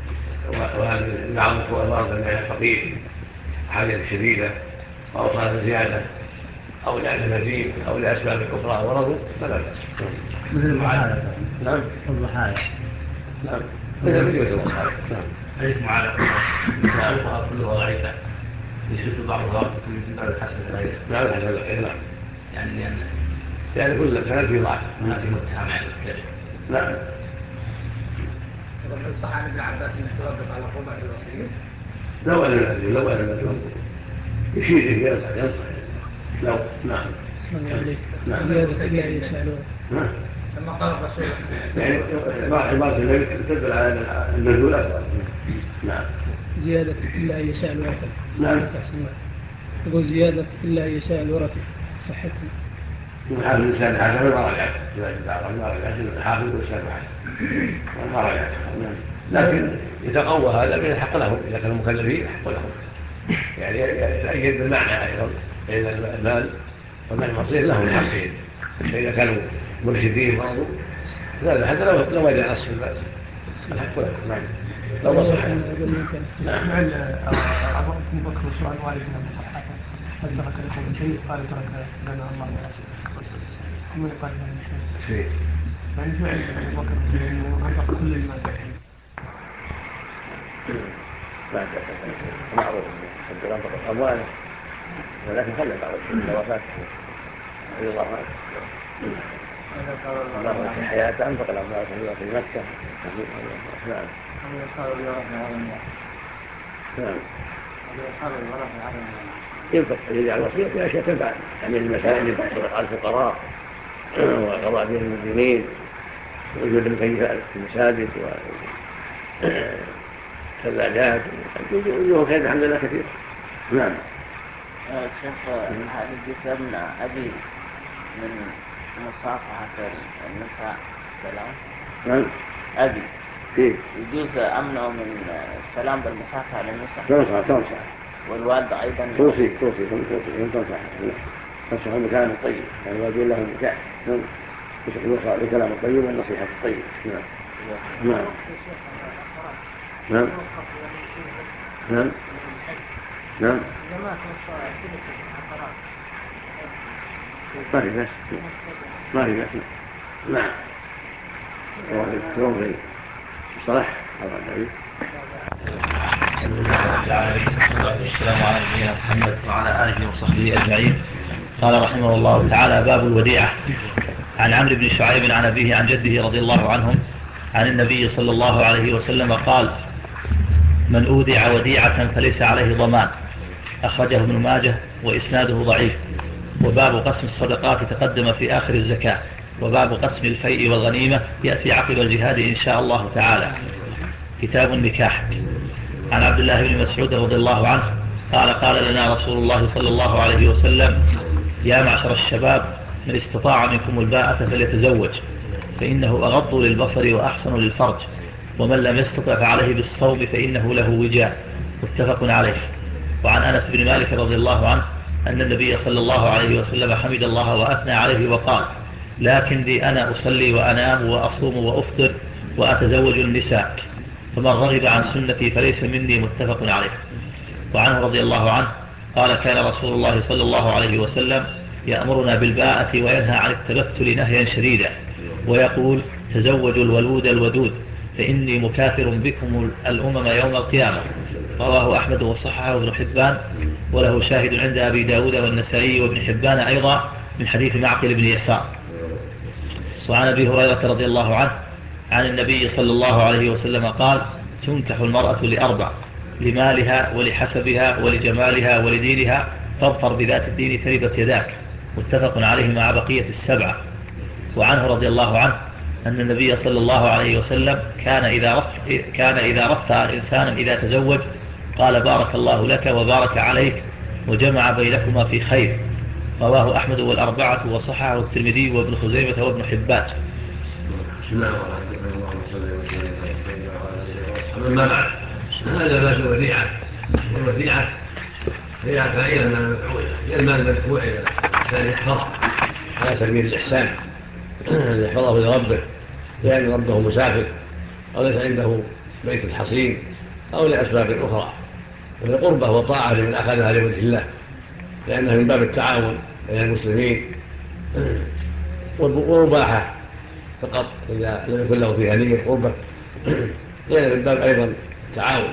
وهذا الورثة من الفقير حاجة شديدة وأوصى زيادة أو لأن مزيد أو لأسباب أخرى ورثوا فلا بأس.
مثل المحالة.
نعم
الضحايا.
نعم مثل فيديو الوصايا. نعم
حديث معاذ كلها ضعيفة يشد بعضها من باب الحسن الغير.
نعم الحسن الغير نعم
يعني
كل سنة في ضعف
ما في متهم على الكذب.
نعم.
طبعا صح عن ابن عباس انه توقف على الربع في الوصية.
لو أنا يشير إليه ينصح لو نعم
زيادة إلا أن يسألون لما قال الرسول
يعني عبارة النبي تدل على النزول أفضل. نعم
زيادة إلا أن يسأل ورثة.
نعم
يقول زيادة إلا أن يسأل ورثة صحتها.
حافظ الإنسان حسن ما رجعت ما رجعت حافظ الإنسان حسن ما رجعت، لكن يتقوى هذا من الحق لهم إذا كانوا مكلفين يحق لهم، يعني يتأيد بالمعنى أيضا بين المال والمال المصير لهم الحقين، فإذا كانوا مرشدين برضو لا حتى لو وجد نصف المال الحق لهم. نعم لو نصح.
نعم أبوكم بكر سؤال والدنا بصحته هل ترك لكم شيء؟ قال ترك لنا الله ورسوله. هم يقال لهم شيء يعني فعل أبو بكر أنه أنفق كل المال
معروف أنه أنفق أمواله ولكن خلى بعض الشيء من وفاته رضي الله عنه. الله في حياته أنفق الأموال في مكة. نعم نعم ينفق يجعل وصية في أشياء تنفع يعني المساجد وصدقاء الفقراء وقضاء دين المسلمين ووجود المكيفات في المساجد والثلاجات وجوه خير الحمد لله كثير. نعم
شيخ هذه جسمنا أبي من مصافحة النساء السلام.
نعم
أبي
كيف
يجوز أمنع من السلام بالمصافحة للنساء؟
تنصح
والوالد أيضا
توصي تنصح المكان الطيب يعني الوالدين لهم مكان يوصى بالكلام الطيب والنصيحة الطيب. نعم نعم نعم نعم ما في بس نعم يوم في الصلاح الله النبي.
السلام على نبينا محمد وعلى آله وصحبه أجمعين. قال رحمه الله تعالى: باب الوديعة. عن عمرو بن شعيب عن أبيه عن جده رضي الله عنهم عن النبي صلى الله عليه وسلم قال: من أودع وديعة فليس عليه ضمان. أخرجه ابن ماجه وإسناده ضعيف. وباب قسم الصدقات تقدم في آخر الزكاة. وباب قسم الفيء والغنيمة يأتي عقب الجهاد إن شاء الله تعالى. كتاب النكاح. عن عبد الله بن مسعود رضي الله عنه قال: قال لنا رسول الله صلى الله عليه وسلم: يا معشر الشباب، من استطاع منكم الباءة فليتزوج، فإنه أغض للبصر وأحسن للفرج، ومن لم يستطع فعليه بالصوم فإنه له وجاء. متفق عليه. وعن أنس بن مالك رضي الله عنه أن النبي صلى الله عليه وسلم حمد الله وأثنى عليه وقال: لكن لي أنا أصلي وأنام وأصوم وأفطر وأتزوج النساء، فمن رغب عن سنتي فليس مني. متفق عليه. وعنه رضي الله عنه قال: كان رسول الله صلى الله عليه وسلم يأمرنا بالباءة وينهى عن التبتل نهيا شديدا، ويقول: تزوجوا الولود الودود فإني مكاثر بكم الأمم يوم القيامة. رواه أحمد وصححه ابن حبان، وله شاهد عند أبي داود والنسائي وابن حبان أيضا من حديث معقل بن يسار. وعن أبي هريرة رضي الله عنه عن النبي صلى الله عليه وسلم قال: تنكح المرأة لأربع: لمالها ولحسبها ولجمالها ولدينها، فاظفر بذات الدين تربت يداك. متفق عليه مع بقية السبعة. وعنه رضي الله عنه أن النبي صلى الله عليه وسلم كان إذا رفع إنسانا إذا تزوج قال: بارك الله لك وبارك عليك وجمع بينكما في خير. رواه أحمد والأربعة وصححه الترمذي وابن خزيمة وابن حبان.
بسم الله الرحمن الرحيم. اللهم صل وسلم على سيدنا محمد. أما بعد، هذا باب الوديعة. والوديعة هي فائدة من المدفوع، هي المال المدفوع إلى الإنسان يحفظه على سبيل الإحسان، يحفظه لربه، لأن ربه مسافر أو ليس عنده بيت حصين أو لأسباب أخرى، ولقربه وطاعة لمن أخذها لوجه الله، لأنها من باب التعاون بين المسلمين، ومباحة فقط إذا لم يكن له فيها نية قربة، لأن من باب أيضا تعاون.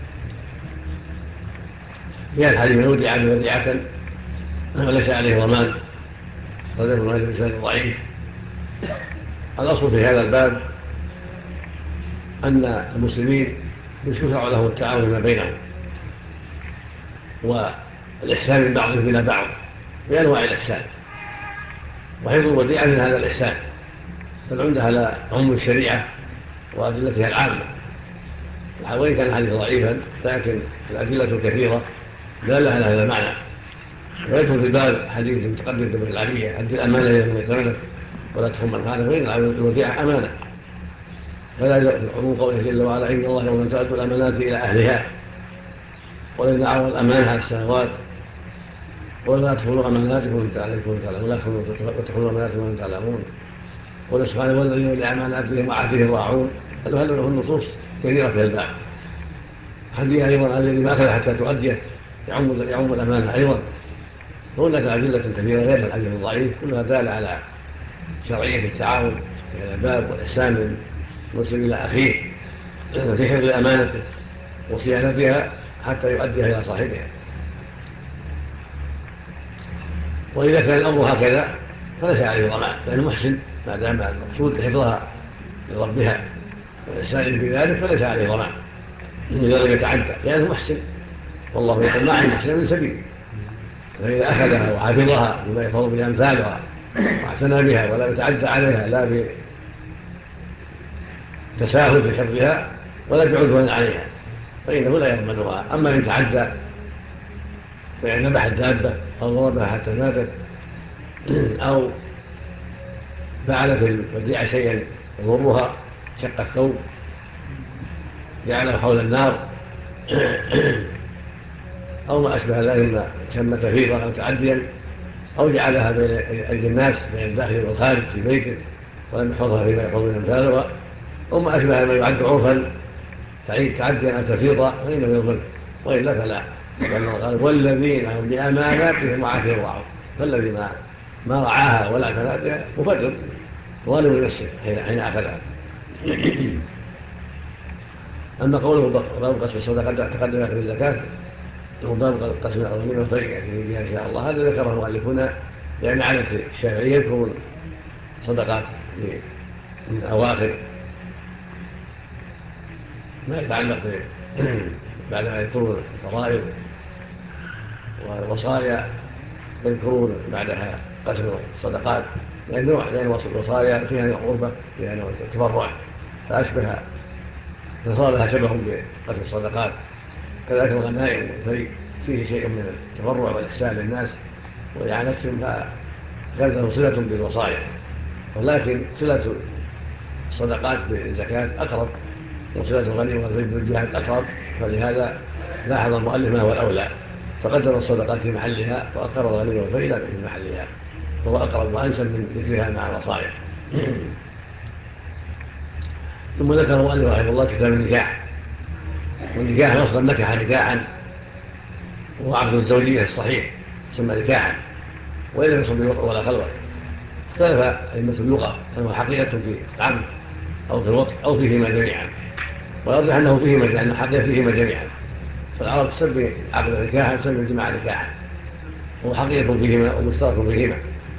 في الحديث: من ودع وديعة وليس عليه ضمان، وذلك هذا الإنسان ضعيف. الأصل في هذا الباب أن المسلمين يشرع له التعاون ما بينهم والإحسان من بعضهم إلى بعض، بأنواع الإحسان، وحفظ الوديعة من هذا الإحسان، فالعمدة على عموم الشريعة وأدلتها العامة، وإن كان الحديث ضعيفا لكن الأدلة الكثيرة دالة على هذا المعنى. ويدخل في الباب حديث متقدم في العالية: أدي الأمانة إلى من ائتمنك ولا تخن من خانك، فإن الوديعة أمانة. فلا عموم قوله جل وعلا: إن الله يوم تؤدوا الأمانات إلى أهلها ولن عرض الأمانة على السنوات ولا تدخلوا أماناتكم وأنتم تعلمون ولا تدخلوا أماناتكم وأنتم تعلمون. قل سبحانه: والذين لأماناتهم وعهدهم راعون. هل له النصوص كثيرة في الباب. حديث أيضا الذي ما أخذ حتى تؤديه يعم الأمانة أيضا. هناك أدلة كثيرة غير الحديث الضعيف كلها دالة على شرعية التعاون في هذا الباب والإحسان المسلم إلى أخيه في حفظ أمانته وصيانتها حتى يؤديها إلى صاحبها. وإذا كان الأمر هكذا فليس عليه ضمان، لأنه محسن ما دام المقصود حفظها لربها والإحسان في ذلك فليس عليه ضمان إذا لم يتعدى، لأنه محسن، والله يقول: ما عن محسن من سبيل. فإذا أخذها وحفظها بما يفضل بها أمثالها واعتنى بها ولا يتعدى عليها لا بتساهل في حفظها ولا بعدوان عليها فإنه لا يضمنها. أما إن تعدى فإن ذبح الدابة أو ضربها حتى ماتت أو فعل في الوديعة شيئا يضرها، شق الثوب، جعله حول النار، أو ما أشبه ذلك مما سمى تفريطا أو تعديا، أو جعلها بين أيدي الناس بين الداخل والخارج في بيته ولم يحفظها فيما يحفظ من أمثالها، أو ما أشبه ما يعد عرفا تعديا أو تفريطا فإنه يضمن، وإلا فلا. لأنه قال: والذين هم بأماناتهم وعهدهم راعون. فالذي ما رعاها ولا اعتنى بها مفرط ظالم لنفسه حين أخذها. أما قوله باب قسم الصدقة تقدم في الزكاة وباب قسم الغنيمة والفريق فيها إن شاء الله، هذا ذكره مؤلفنا لأن عادة الشافعية يذكرون صدقات من أواخر ما يتعلق بعدما يذكرون الفرائض والوصايا يذكرون بعدها قسم الصدقات، لأن نوع الوصايا فيها نوع قربة فيها نوع تفرع فأشبه فصار لها شبه بقسم الصدقات. كذلك الغنائم والفريق فيه شيء من التفرع والإحسان للناس وإعانتهم، فكانت له صلة بالوصايا، ولكن صلة الصدقات بالزكاة أقرب وصلة الغنيمة والفريق بالجهاد أقرب، فلهذا لاحظ المؤلف ما هو الأولى فقدر الصدقات في محلها وأقر الغنيمة والفريق في محلها، وهو أقرب وأنسب من ذكرها مع الوصايا. ثم ذكر المؤلف رحمه الله كتاب النكاح، والنكاح مصدر نكح نكاحا وهو عقد الزوجية الصحيح يسمى نكاحا وإن لم يصب بالوطء ولا خلوة. اختلف أئمة اللغة هل هو حقيقة في العقد أو في الوطء أو فيهما جميعا، ويرجح أنه فيهما لأن حقيقة فيهما جميعا، فالعرب تسمي عقد نكاحا تسمي الجماعة نكاحا، وهو حقيقة فيهما ومشترك فيهما،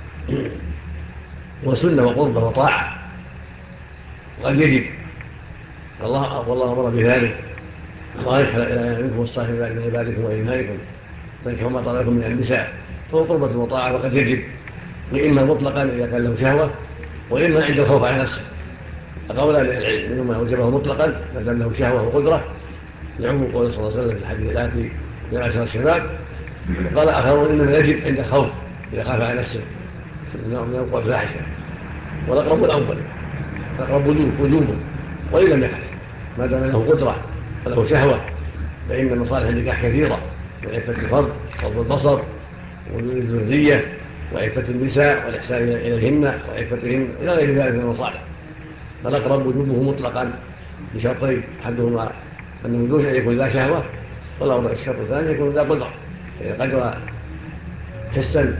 وسنة وقربة وطاعة، وقد يجب والله أمر بذلك قال: لا منكم الصالحين من عبادكم وإمائكم فانكحوا ما طاب لكم من النساء، فهو قربة وطاعة وقد يجب، وإما مطلقا إذا كان له شهوة وإما عند الخوف على نفسه. فقولان للعلم منهم ما أوجبه مطلقا ما دام له شهوة وقدرة لعموم قوله صلى الله عليه وسلم في الحديث الآتي من عشر الشباب، وقال آخرون إنما يجب عند الخوف إذا خاف على نفسه من الوقوع الفاحشة، والأقرب الأول الأقرب وجوبه وإن لم يخف ما دام له قدرة وله شهوة، فإن مصالح النكاح كثيرة من عفة الفرد وغض البصر والذرية وعفة النساء والإحسان إليهن وعفتهن إلى غير ذلك من المصالح، فالأقرب وجوبه مطلقا بشرطين: أحدهما أنه يجوز أن يكون ذا شهوة، والشرط الثاني يكون ذا قدرة، إذا قدر حسا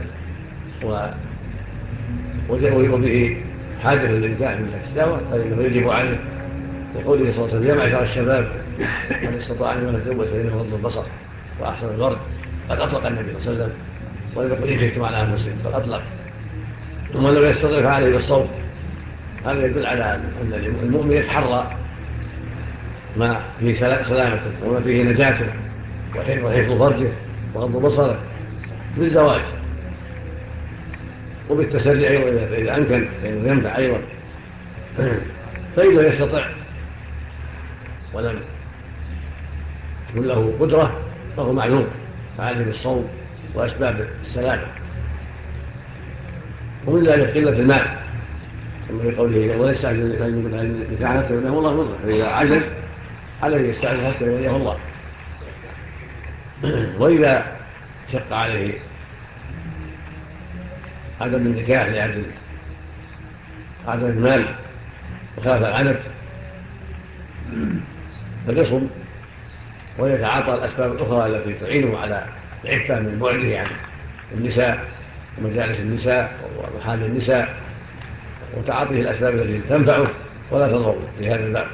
وبه حاجة للإنسان من الشهوة فإنه يجب عليه، لقوله صلى الله عليه وسلم: يا معشر الشباب من استطاع منكم أن يتزوج فإنه غض البصر وأحسن الفرج. قد أطلق النبي صلى الله عليه وسلم، ولم يقل إن خفتم على أنفسكم، بل أطلق. ثم لم يستطع فعليه بالصوم. هذا يدل على أن المؤمن يتحرى ما فيه سلامته وما فيه نجاته وحفظ فرجه وغض بصره بالزواج، وبالتسرع أيضا إذا أمكن فإنه ينفع أيضا. فإذا يستطع ولم يكن له قدرة فهو معلوم، فعليه بالصوم وأسباب السلامة. ومن ذلك قلة المال كما في قوله وليس أن نكاح حتى يوليه الله نصره، فإذا عجز عليه يستعجل حتى يوليه الله. وإذا شق عليه عدم النكاح لأجل عدم المال وخاف العنت فليصم ويتعاطى الأسباب الأخرى التي تعينه على العفة من بعده عن النساء ومجالس النساء ومحال النساء، وتعاطيه الأسباب التي تنفعه ولا تضره في هذا الباب.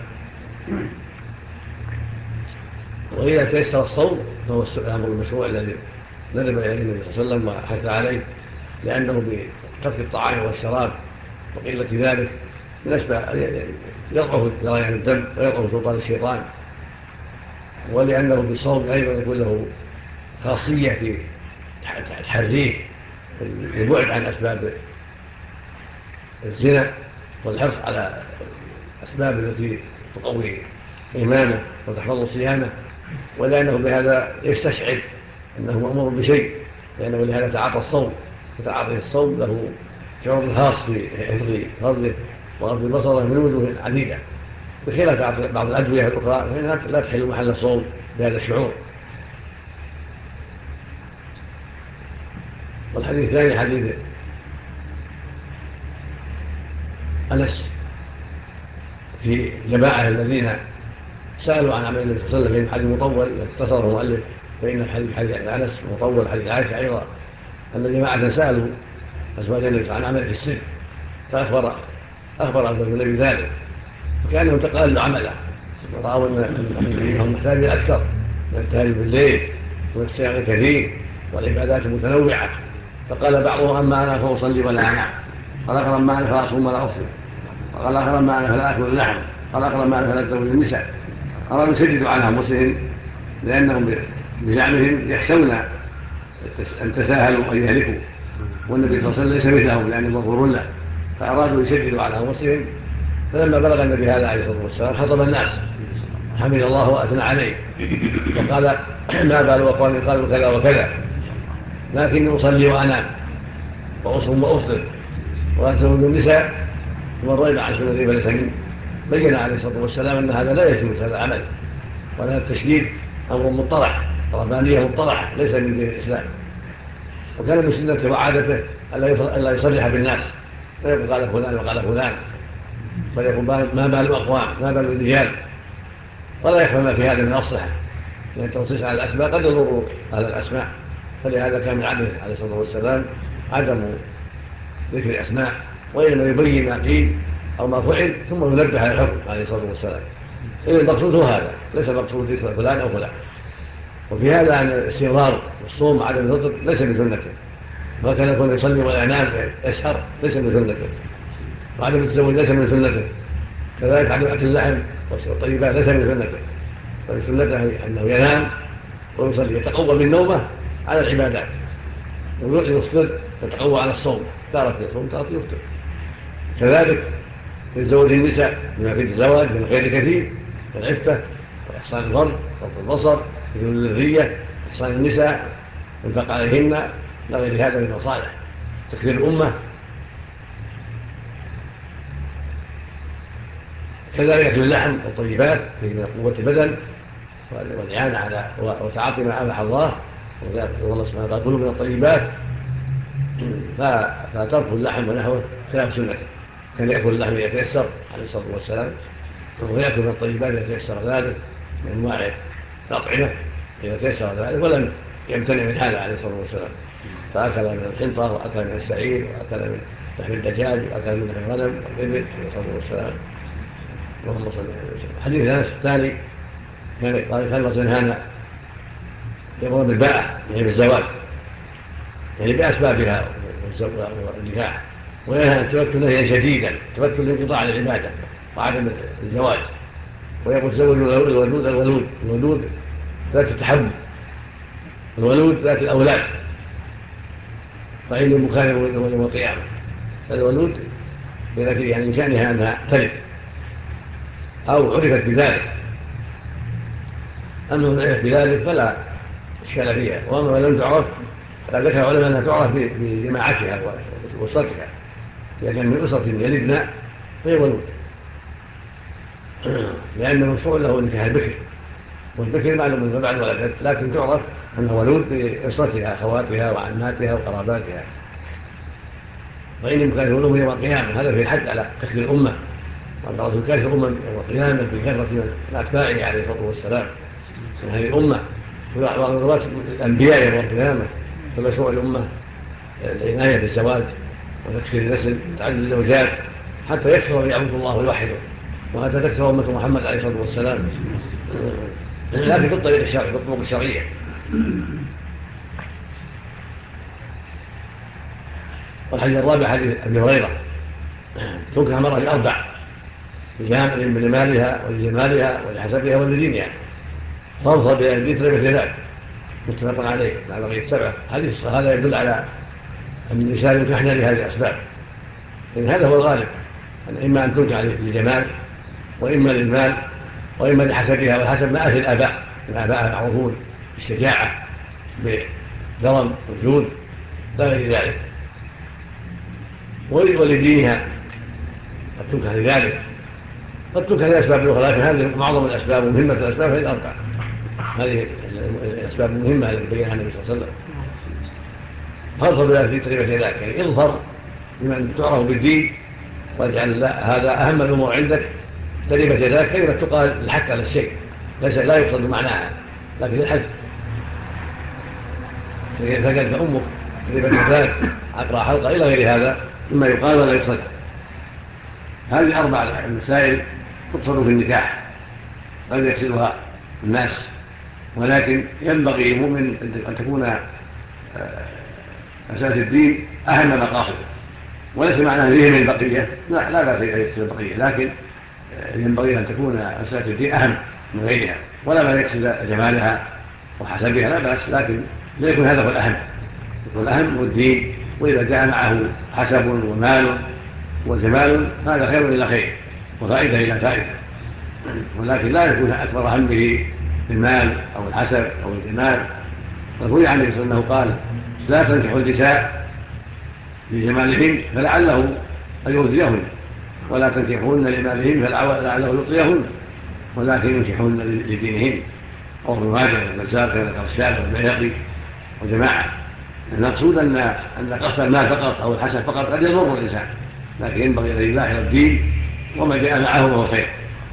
وإذا تيسر الصوم فهو الأمر المشروع الذي ندب إليه النبي صلى الله عليه وسلم وحث عليه، لأنه بترك الطعام والشراب وقلة ذلك من أسباب يضعف جريان الدم ويضعف سلطان الشيطان، ولأنه بالصوم أيضا يكون له خاصية في تحريه البعد عن أسباب الزنا والحرص على الأسباب التي تقوي إيمانه وتحفظ صيامه، ولأنه بهذا يستشعر أنه مأمور بشيء، لأنه لهذا تعاطى الصوم، وتعاطي الصوم له شعور خاص في حفظ فرضه وغض بصره من وجوه عديدة، بخلاف بعض الأدوية الأخرى فإنها لا تحل محل الصوم بهذا الشعور. والحديث الثاني حديث أنس في جماعة الذين سألوا عن عمل النبي صلى الله عليه وسلم في حديث مطول اختصره المؤلف، فإن حديث أنس مطول حديث عائشة أيضا أن جماعة سألوا أزواج النبي عن عمل في السر، فأخبر أزواج النبي ذلك، وكأنهم تقالوا عمله ورأوا أنهم محتاجين أكثر من التهجد بالليل والصيام الكثير والعبادات المتنوعة. فقال بعضهم أما أنا فأصلي ولا أنام، قال آخر أما أنا فأصوم ولا أفطر، قال آخر أما أنا فلا أكل اللحم، قال آخر أما أنا فلا أتزوج النساء. أرادوا يسددوا على أنفسهم لأنهم بزعمهم يخشون أن تساهلوا أن يهلكوا، والنبي صلى الله عليه وسلم ليس مثلهم لأنه مغفور له، فأرادوا يسددوا على أنفسهم. فلما بلغ النبي هذا عليه الصلاة والسلام خطب الناس حمد الله وأثنى عليه وقال ما بال أقوام قالوا كذا وكذا، لكني أصلي وأنام وأصوم وأفطر وأتزوج النساء ومن رغب عن سنتي فليس مني. بين عليه الصلاة والسلام أن هذا لا يجوز هذا العمل، وأن التشديد أمر مطرح، ربانية مطرح ليس من دين الإسلام. وكان من سنته وعادته ألا يصرح بالناس فيقول قال فلان وقال فلان، بل يقول ما بال أقوام ما بال الرجال، ولا يخفى ما في هذا من أصلحة، لأن التنصيص على الأسماء قد يضر على الأسماء، فلهذا كان من عدله عليه الصلاة والسلام عدم ذكر الأسماء، وإنما يبين ما قيل أو ما فعل ثم ينبه على الحكم عليه الصلاة والسلام. إذن المقصود هو هذا، ليس المقصود ذكر فلان أو فلان. وفي هذا أن الاستمرار والصوم وعدم الفطر ليس بسنته، وكان يكون يصلي ولا ينام يسهر ليس بسنته، وعدم التزوج ليس من سنته، كذلك عدم أكل اللحم والطيبات ليس من سنته، بل سنته أنه ينام ويصلي يتقوى بالنومة على العبادات، ويفطر يتقوى على الصوم، تارة يصوم تارة يفطر. كذلك يتزوج النساء بما فيه الزواج من خير كثير، العفة وإحسان الفرج وغض البصر وجود الذرية، إحسان النساء والبق عليهن لا غير هذا من المصالح، تكثير الأمة. كذلك أكل اللحم والطيبات فيه من قوة البدن والإعانة على وتعاطي ما أباح الله، والله سبحانه وتعالى كلوا من الطيبات، فترك اللحم ونحوه خلاف سنته. كان يأكل اللحم يتيسر عليه الصلاة والسلام، ويأكل من الطيبات يتيسر ذلك من أنواع الأطعمة يتيسر ذلك، ولم يمتنع من هذا عليه الصلاة والسلام، فأكل من الحنطة وأكل من السعير وأكل من لحم الدجاج وأكل من لحم الغنم والإبل عليه الصلاة والسلام. اللهم صل عليه وسلم. حديث أنس الثاني كان وزنهانا يقولون بالباءة يعني بالزواج، يعني بأسبابها والنكاح، وينهى أن تبتل نهيا شديدا، تبتل الانقطاع عن العبادة وعدم الزواج. ويقول تزوج الولود ذات التحب، الولود ذات الأولاد، فإن المكان يوم القيامة. فالولود يعني من شأنها أنها تلد أو عرفت بذلك. أما من عرفت بذلك فلا إشكال فيها. وأما لم تعرف فذكر العلماء أنها تعرف بجماعتها وأسرتها. إذا كان من أسرة يلدنا فهي ولود، لأن المشروع له نكاح البكر، والبكر معلوم من بعد ولا جد، لكن تعرف أنه ولود بأسرتها أخواتها وعماتها وقراباتها. فإن كان يولون يوم القيامة هذا في الحد على تكثير الأمة، وأن الرسول كان في الأمة يوم القيامة بكثرة من أتباعه عليه الصلاة والسلام من هذه الأمة ومن رواة الأنبياء يوم القيامة. فمشروع الأمة العناية بالزواج وتكثير النسل وتعدد الزوجات حتى يكثر ويعبد الله ويوحده، وهذا تكثر أمة محمد عليه الصلاة والسلام، لكن بالطريق الشرعي بالطرق الشرعية. والحديث الرابع حديث أبي هريرة: تنكح المرأة الأربع لمالها ولجمالها ولحسبها ولدينها، فانصب بأهل تربة ذلك، متفق عليه مع بقية السبعة. حديث هذا يدل على أن النساء ينكحن لهذه الأسباب، لأن هذا هو الغالب، أن إما أن تنكح للجمال وإما للمال وإما لحسبها، والحسب ما أهل الآباء معروفون بالشجاعة بالكرم والجود لا غير ذلك. ولدينها قد تنكح لذلك، قد تنكح لأسباب أخرى، لكن هذه معظم الأسباب ومهمة الأسباب هي الأربع. هذه الأسباب المهمة التي بينها النبي صلى الله عليه وسلم. فانظر بها في طريقة ذلك، يعني اظهر بمن تعرف بالدين واجعل هذا أهم الأمور عندك. طريقة ذلك كلمة تقال الحث على الشيء، لا يقصد معناها لكن الحث. فقد أمك طريقة ذلك أقرأ حلقة إلى غير هذا مما يقال ولا يقصد. هذه أربع المسائل تقصد في النكاح قد يكسرها الناس، ولكن ينبغي المؤمن أن تكون أساس الدين أهم مقاصده، وليس معناه فيه من البقية، لا بأس أن يكسر البقية، لكن ينبغي أن تكون أساس الدين أهم من غيرها، ولا ما يكسر جمالها وحسبها لا بأس، لكن لا يكون هذا هو الأهم. يكون الأهم هو الدين، وإذا جاء معه حسب ومال وجمال هذا خير إلى خير وفائدة إلى فائدة، ولكن لا يكون أكبر همه المال أو الحسب أو الجمال. فروي عنه أنه قال: لا تنكحوا النساء لجمالهن فلعله أن يرضيهن، ولا تنكحوهن لمالهن فلعله يطغيهن، ولكن ينكحوهن لدينهن. أو ابن ماجه والبزار كان الرشاد والبيهقي وجماعة. المقصود أن قصد المال فقط أو الحسب فقط قد يضر الإنسان، لكن ينبغي أن يلاحظ الدين وما جاء معه وهو خير.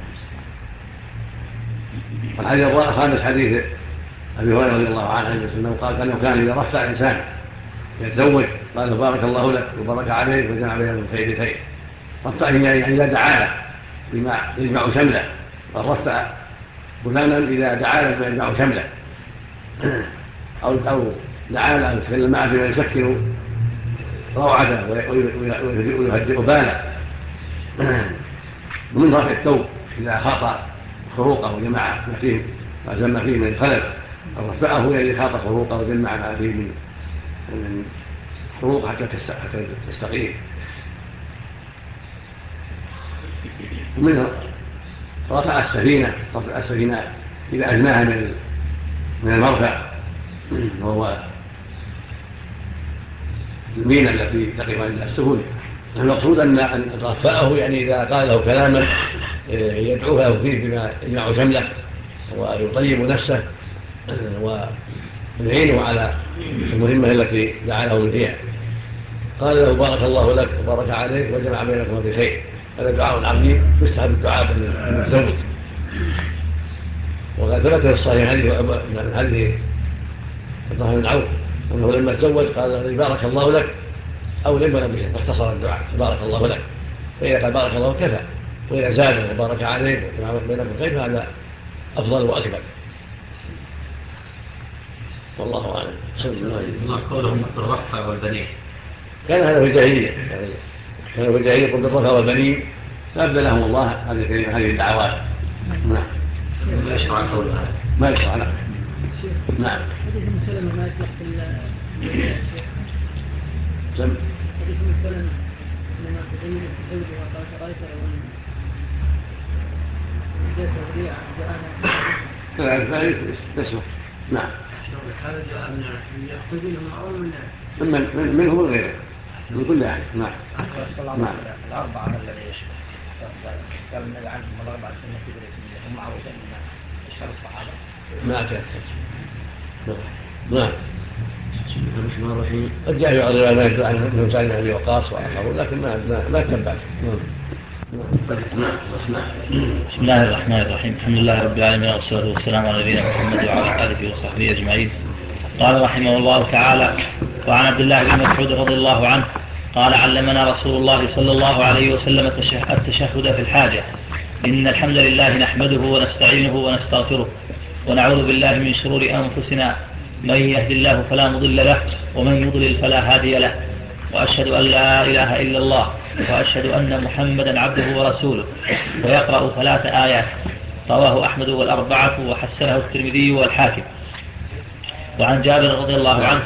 والحديث الخامس حديث أبي هريرة رضي الله عنه أنه قال أنه كان إذا رفع إنسان يتزوج قال: بارك الله لك وبارك عليك وجمع بين الخير خير. رفع يعني إذا دعا له بما يجمع شمله، قال: رفع فلانا إذا دعا له بما يجمع شمله، أو دعا له يتكلم معه بما يسكن روعته ويهدئ باله. ومن رفع الثوب إذا خاط خروقه وجمع ما فيه ما زم فيه من الخلل، أو رفعه يعني خاط خروقه وجمع ما فيه من خروق حتى تستقيم. ومنها رفع السفينة إذا أدناها من المرفع، وهو المينا التي تقف عند السفن. المقصود أن رفعه يعني إذا قال له كلاما يدعو له فيه بما يجمع شمله ويطيب نفسه ويعينه على المهمة التي جعله من فيها. قال له: بارك الله لك وبارك عليك وجمع بينكم في خير. هذا دعاء عظيم يستحب الدعاء بالمتزوج. وقد ثبت في الصحيح من حديث عبد الله بن عوف أنه لما تزوج قال له: بارك الله لك، أو لم به فاختصر الدعاء بارك الله لك. فإذا قال بارك الله كفى، وإذا زاد وبارك عليك وجمع بينكم خير فهذا أفضل وأكبر. والله أعلم.
الله قولهم الرفع والبنين
كان هذا في الجاهلية، كانوا في الجاهلية يقول بالرفع والبنين، فأبدل لهم الله هذه الدعوات. نعم.
ما يشرع قولها،
ما يشرع. نعم.
حديث مسلم ما يطلق
سم. كلام ثالث تسمح. نعم.
هذا الدعاء يأخذ منهم
منه وغيره من كل أحد. نعم.
نعم. الأربعة الذي قال من عنهم الأربعة سنة كبيرة هم معروفين من أشهر الصحابة.
ما أتأكد. نعم. بسم الله الرحيم. قد جاء في بعض الروايات عن ابن سعد بن أبي وقاص وآخرون لكن ما تبعت.
بسم الله الرحمن الرحيم. الحمد لله رب العالمين والصلاة والسلام على نبينا محمد وعلى آله وصحبه أجمعين. قال رحمه الله تعالى: وعن عبد الله بن مسعود رضي الله عنه قال: علمنا رسول الله صلى الله عليه وسلم التشهد في الحاجة. إن الحمد لله نحمده ونستعينه ونستغفره ونعوذ بالله من شرور أنفسنا، من يهد الله فلا مضل له ومن يضلل فلا هادي له، وأشهد أن لا إله إلا الله وأشهد أن محمدا عبده ورسوله. ويقرأ 3 آيات. رواه أحمد والأربعة وحسنه الترمذي والحاكم. وعن جابر رضي الله عنه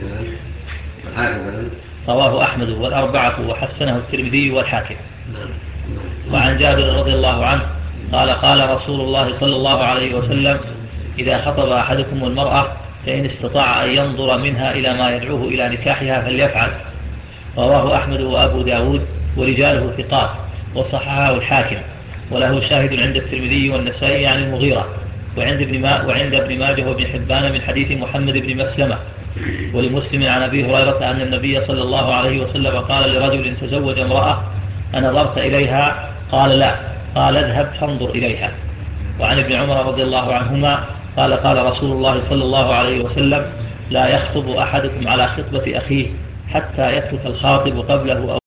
رواه أحمد والأربعة وحسنه الترمذي والحاكم. وعن جابر رضي الله عنه قال: قال رسول الله صلى الله عليه وسلم: إذا خطب أحدكم المرأة فإن استطاع أن ينظر منها إلى ما يدعوه إلى نكاحها فليفعل. رواه أحمد وأبو داود ورجاله ثقات وصححه الحاكم، وله شاهد عند الترمذي والنسائي عن المغيرة، وعند ابن ماجه وابن حبان من حديث محمد بن مسلمة. ولمسلم عن أبي هريرة أن النبي صلى الله عليه وسلم قال لرجل تزوج امرأة: أنظرت إليها؟ قال: لا. قال: اذهب فانظر إليها. وعن ابن عمر رضي الله عنهما قال: قال رسول الله صلى الله عليه وسلم: لا يخطب أحدكم على خطبة أخيه حتى يترك الخاطب قبله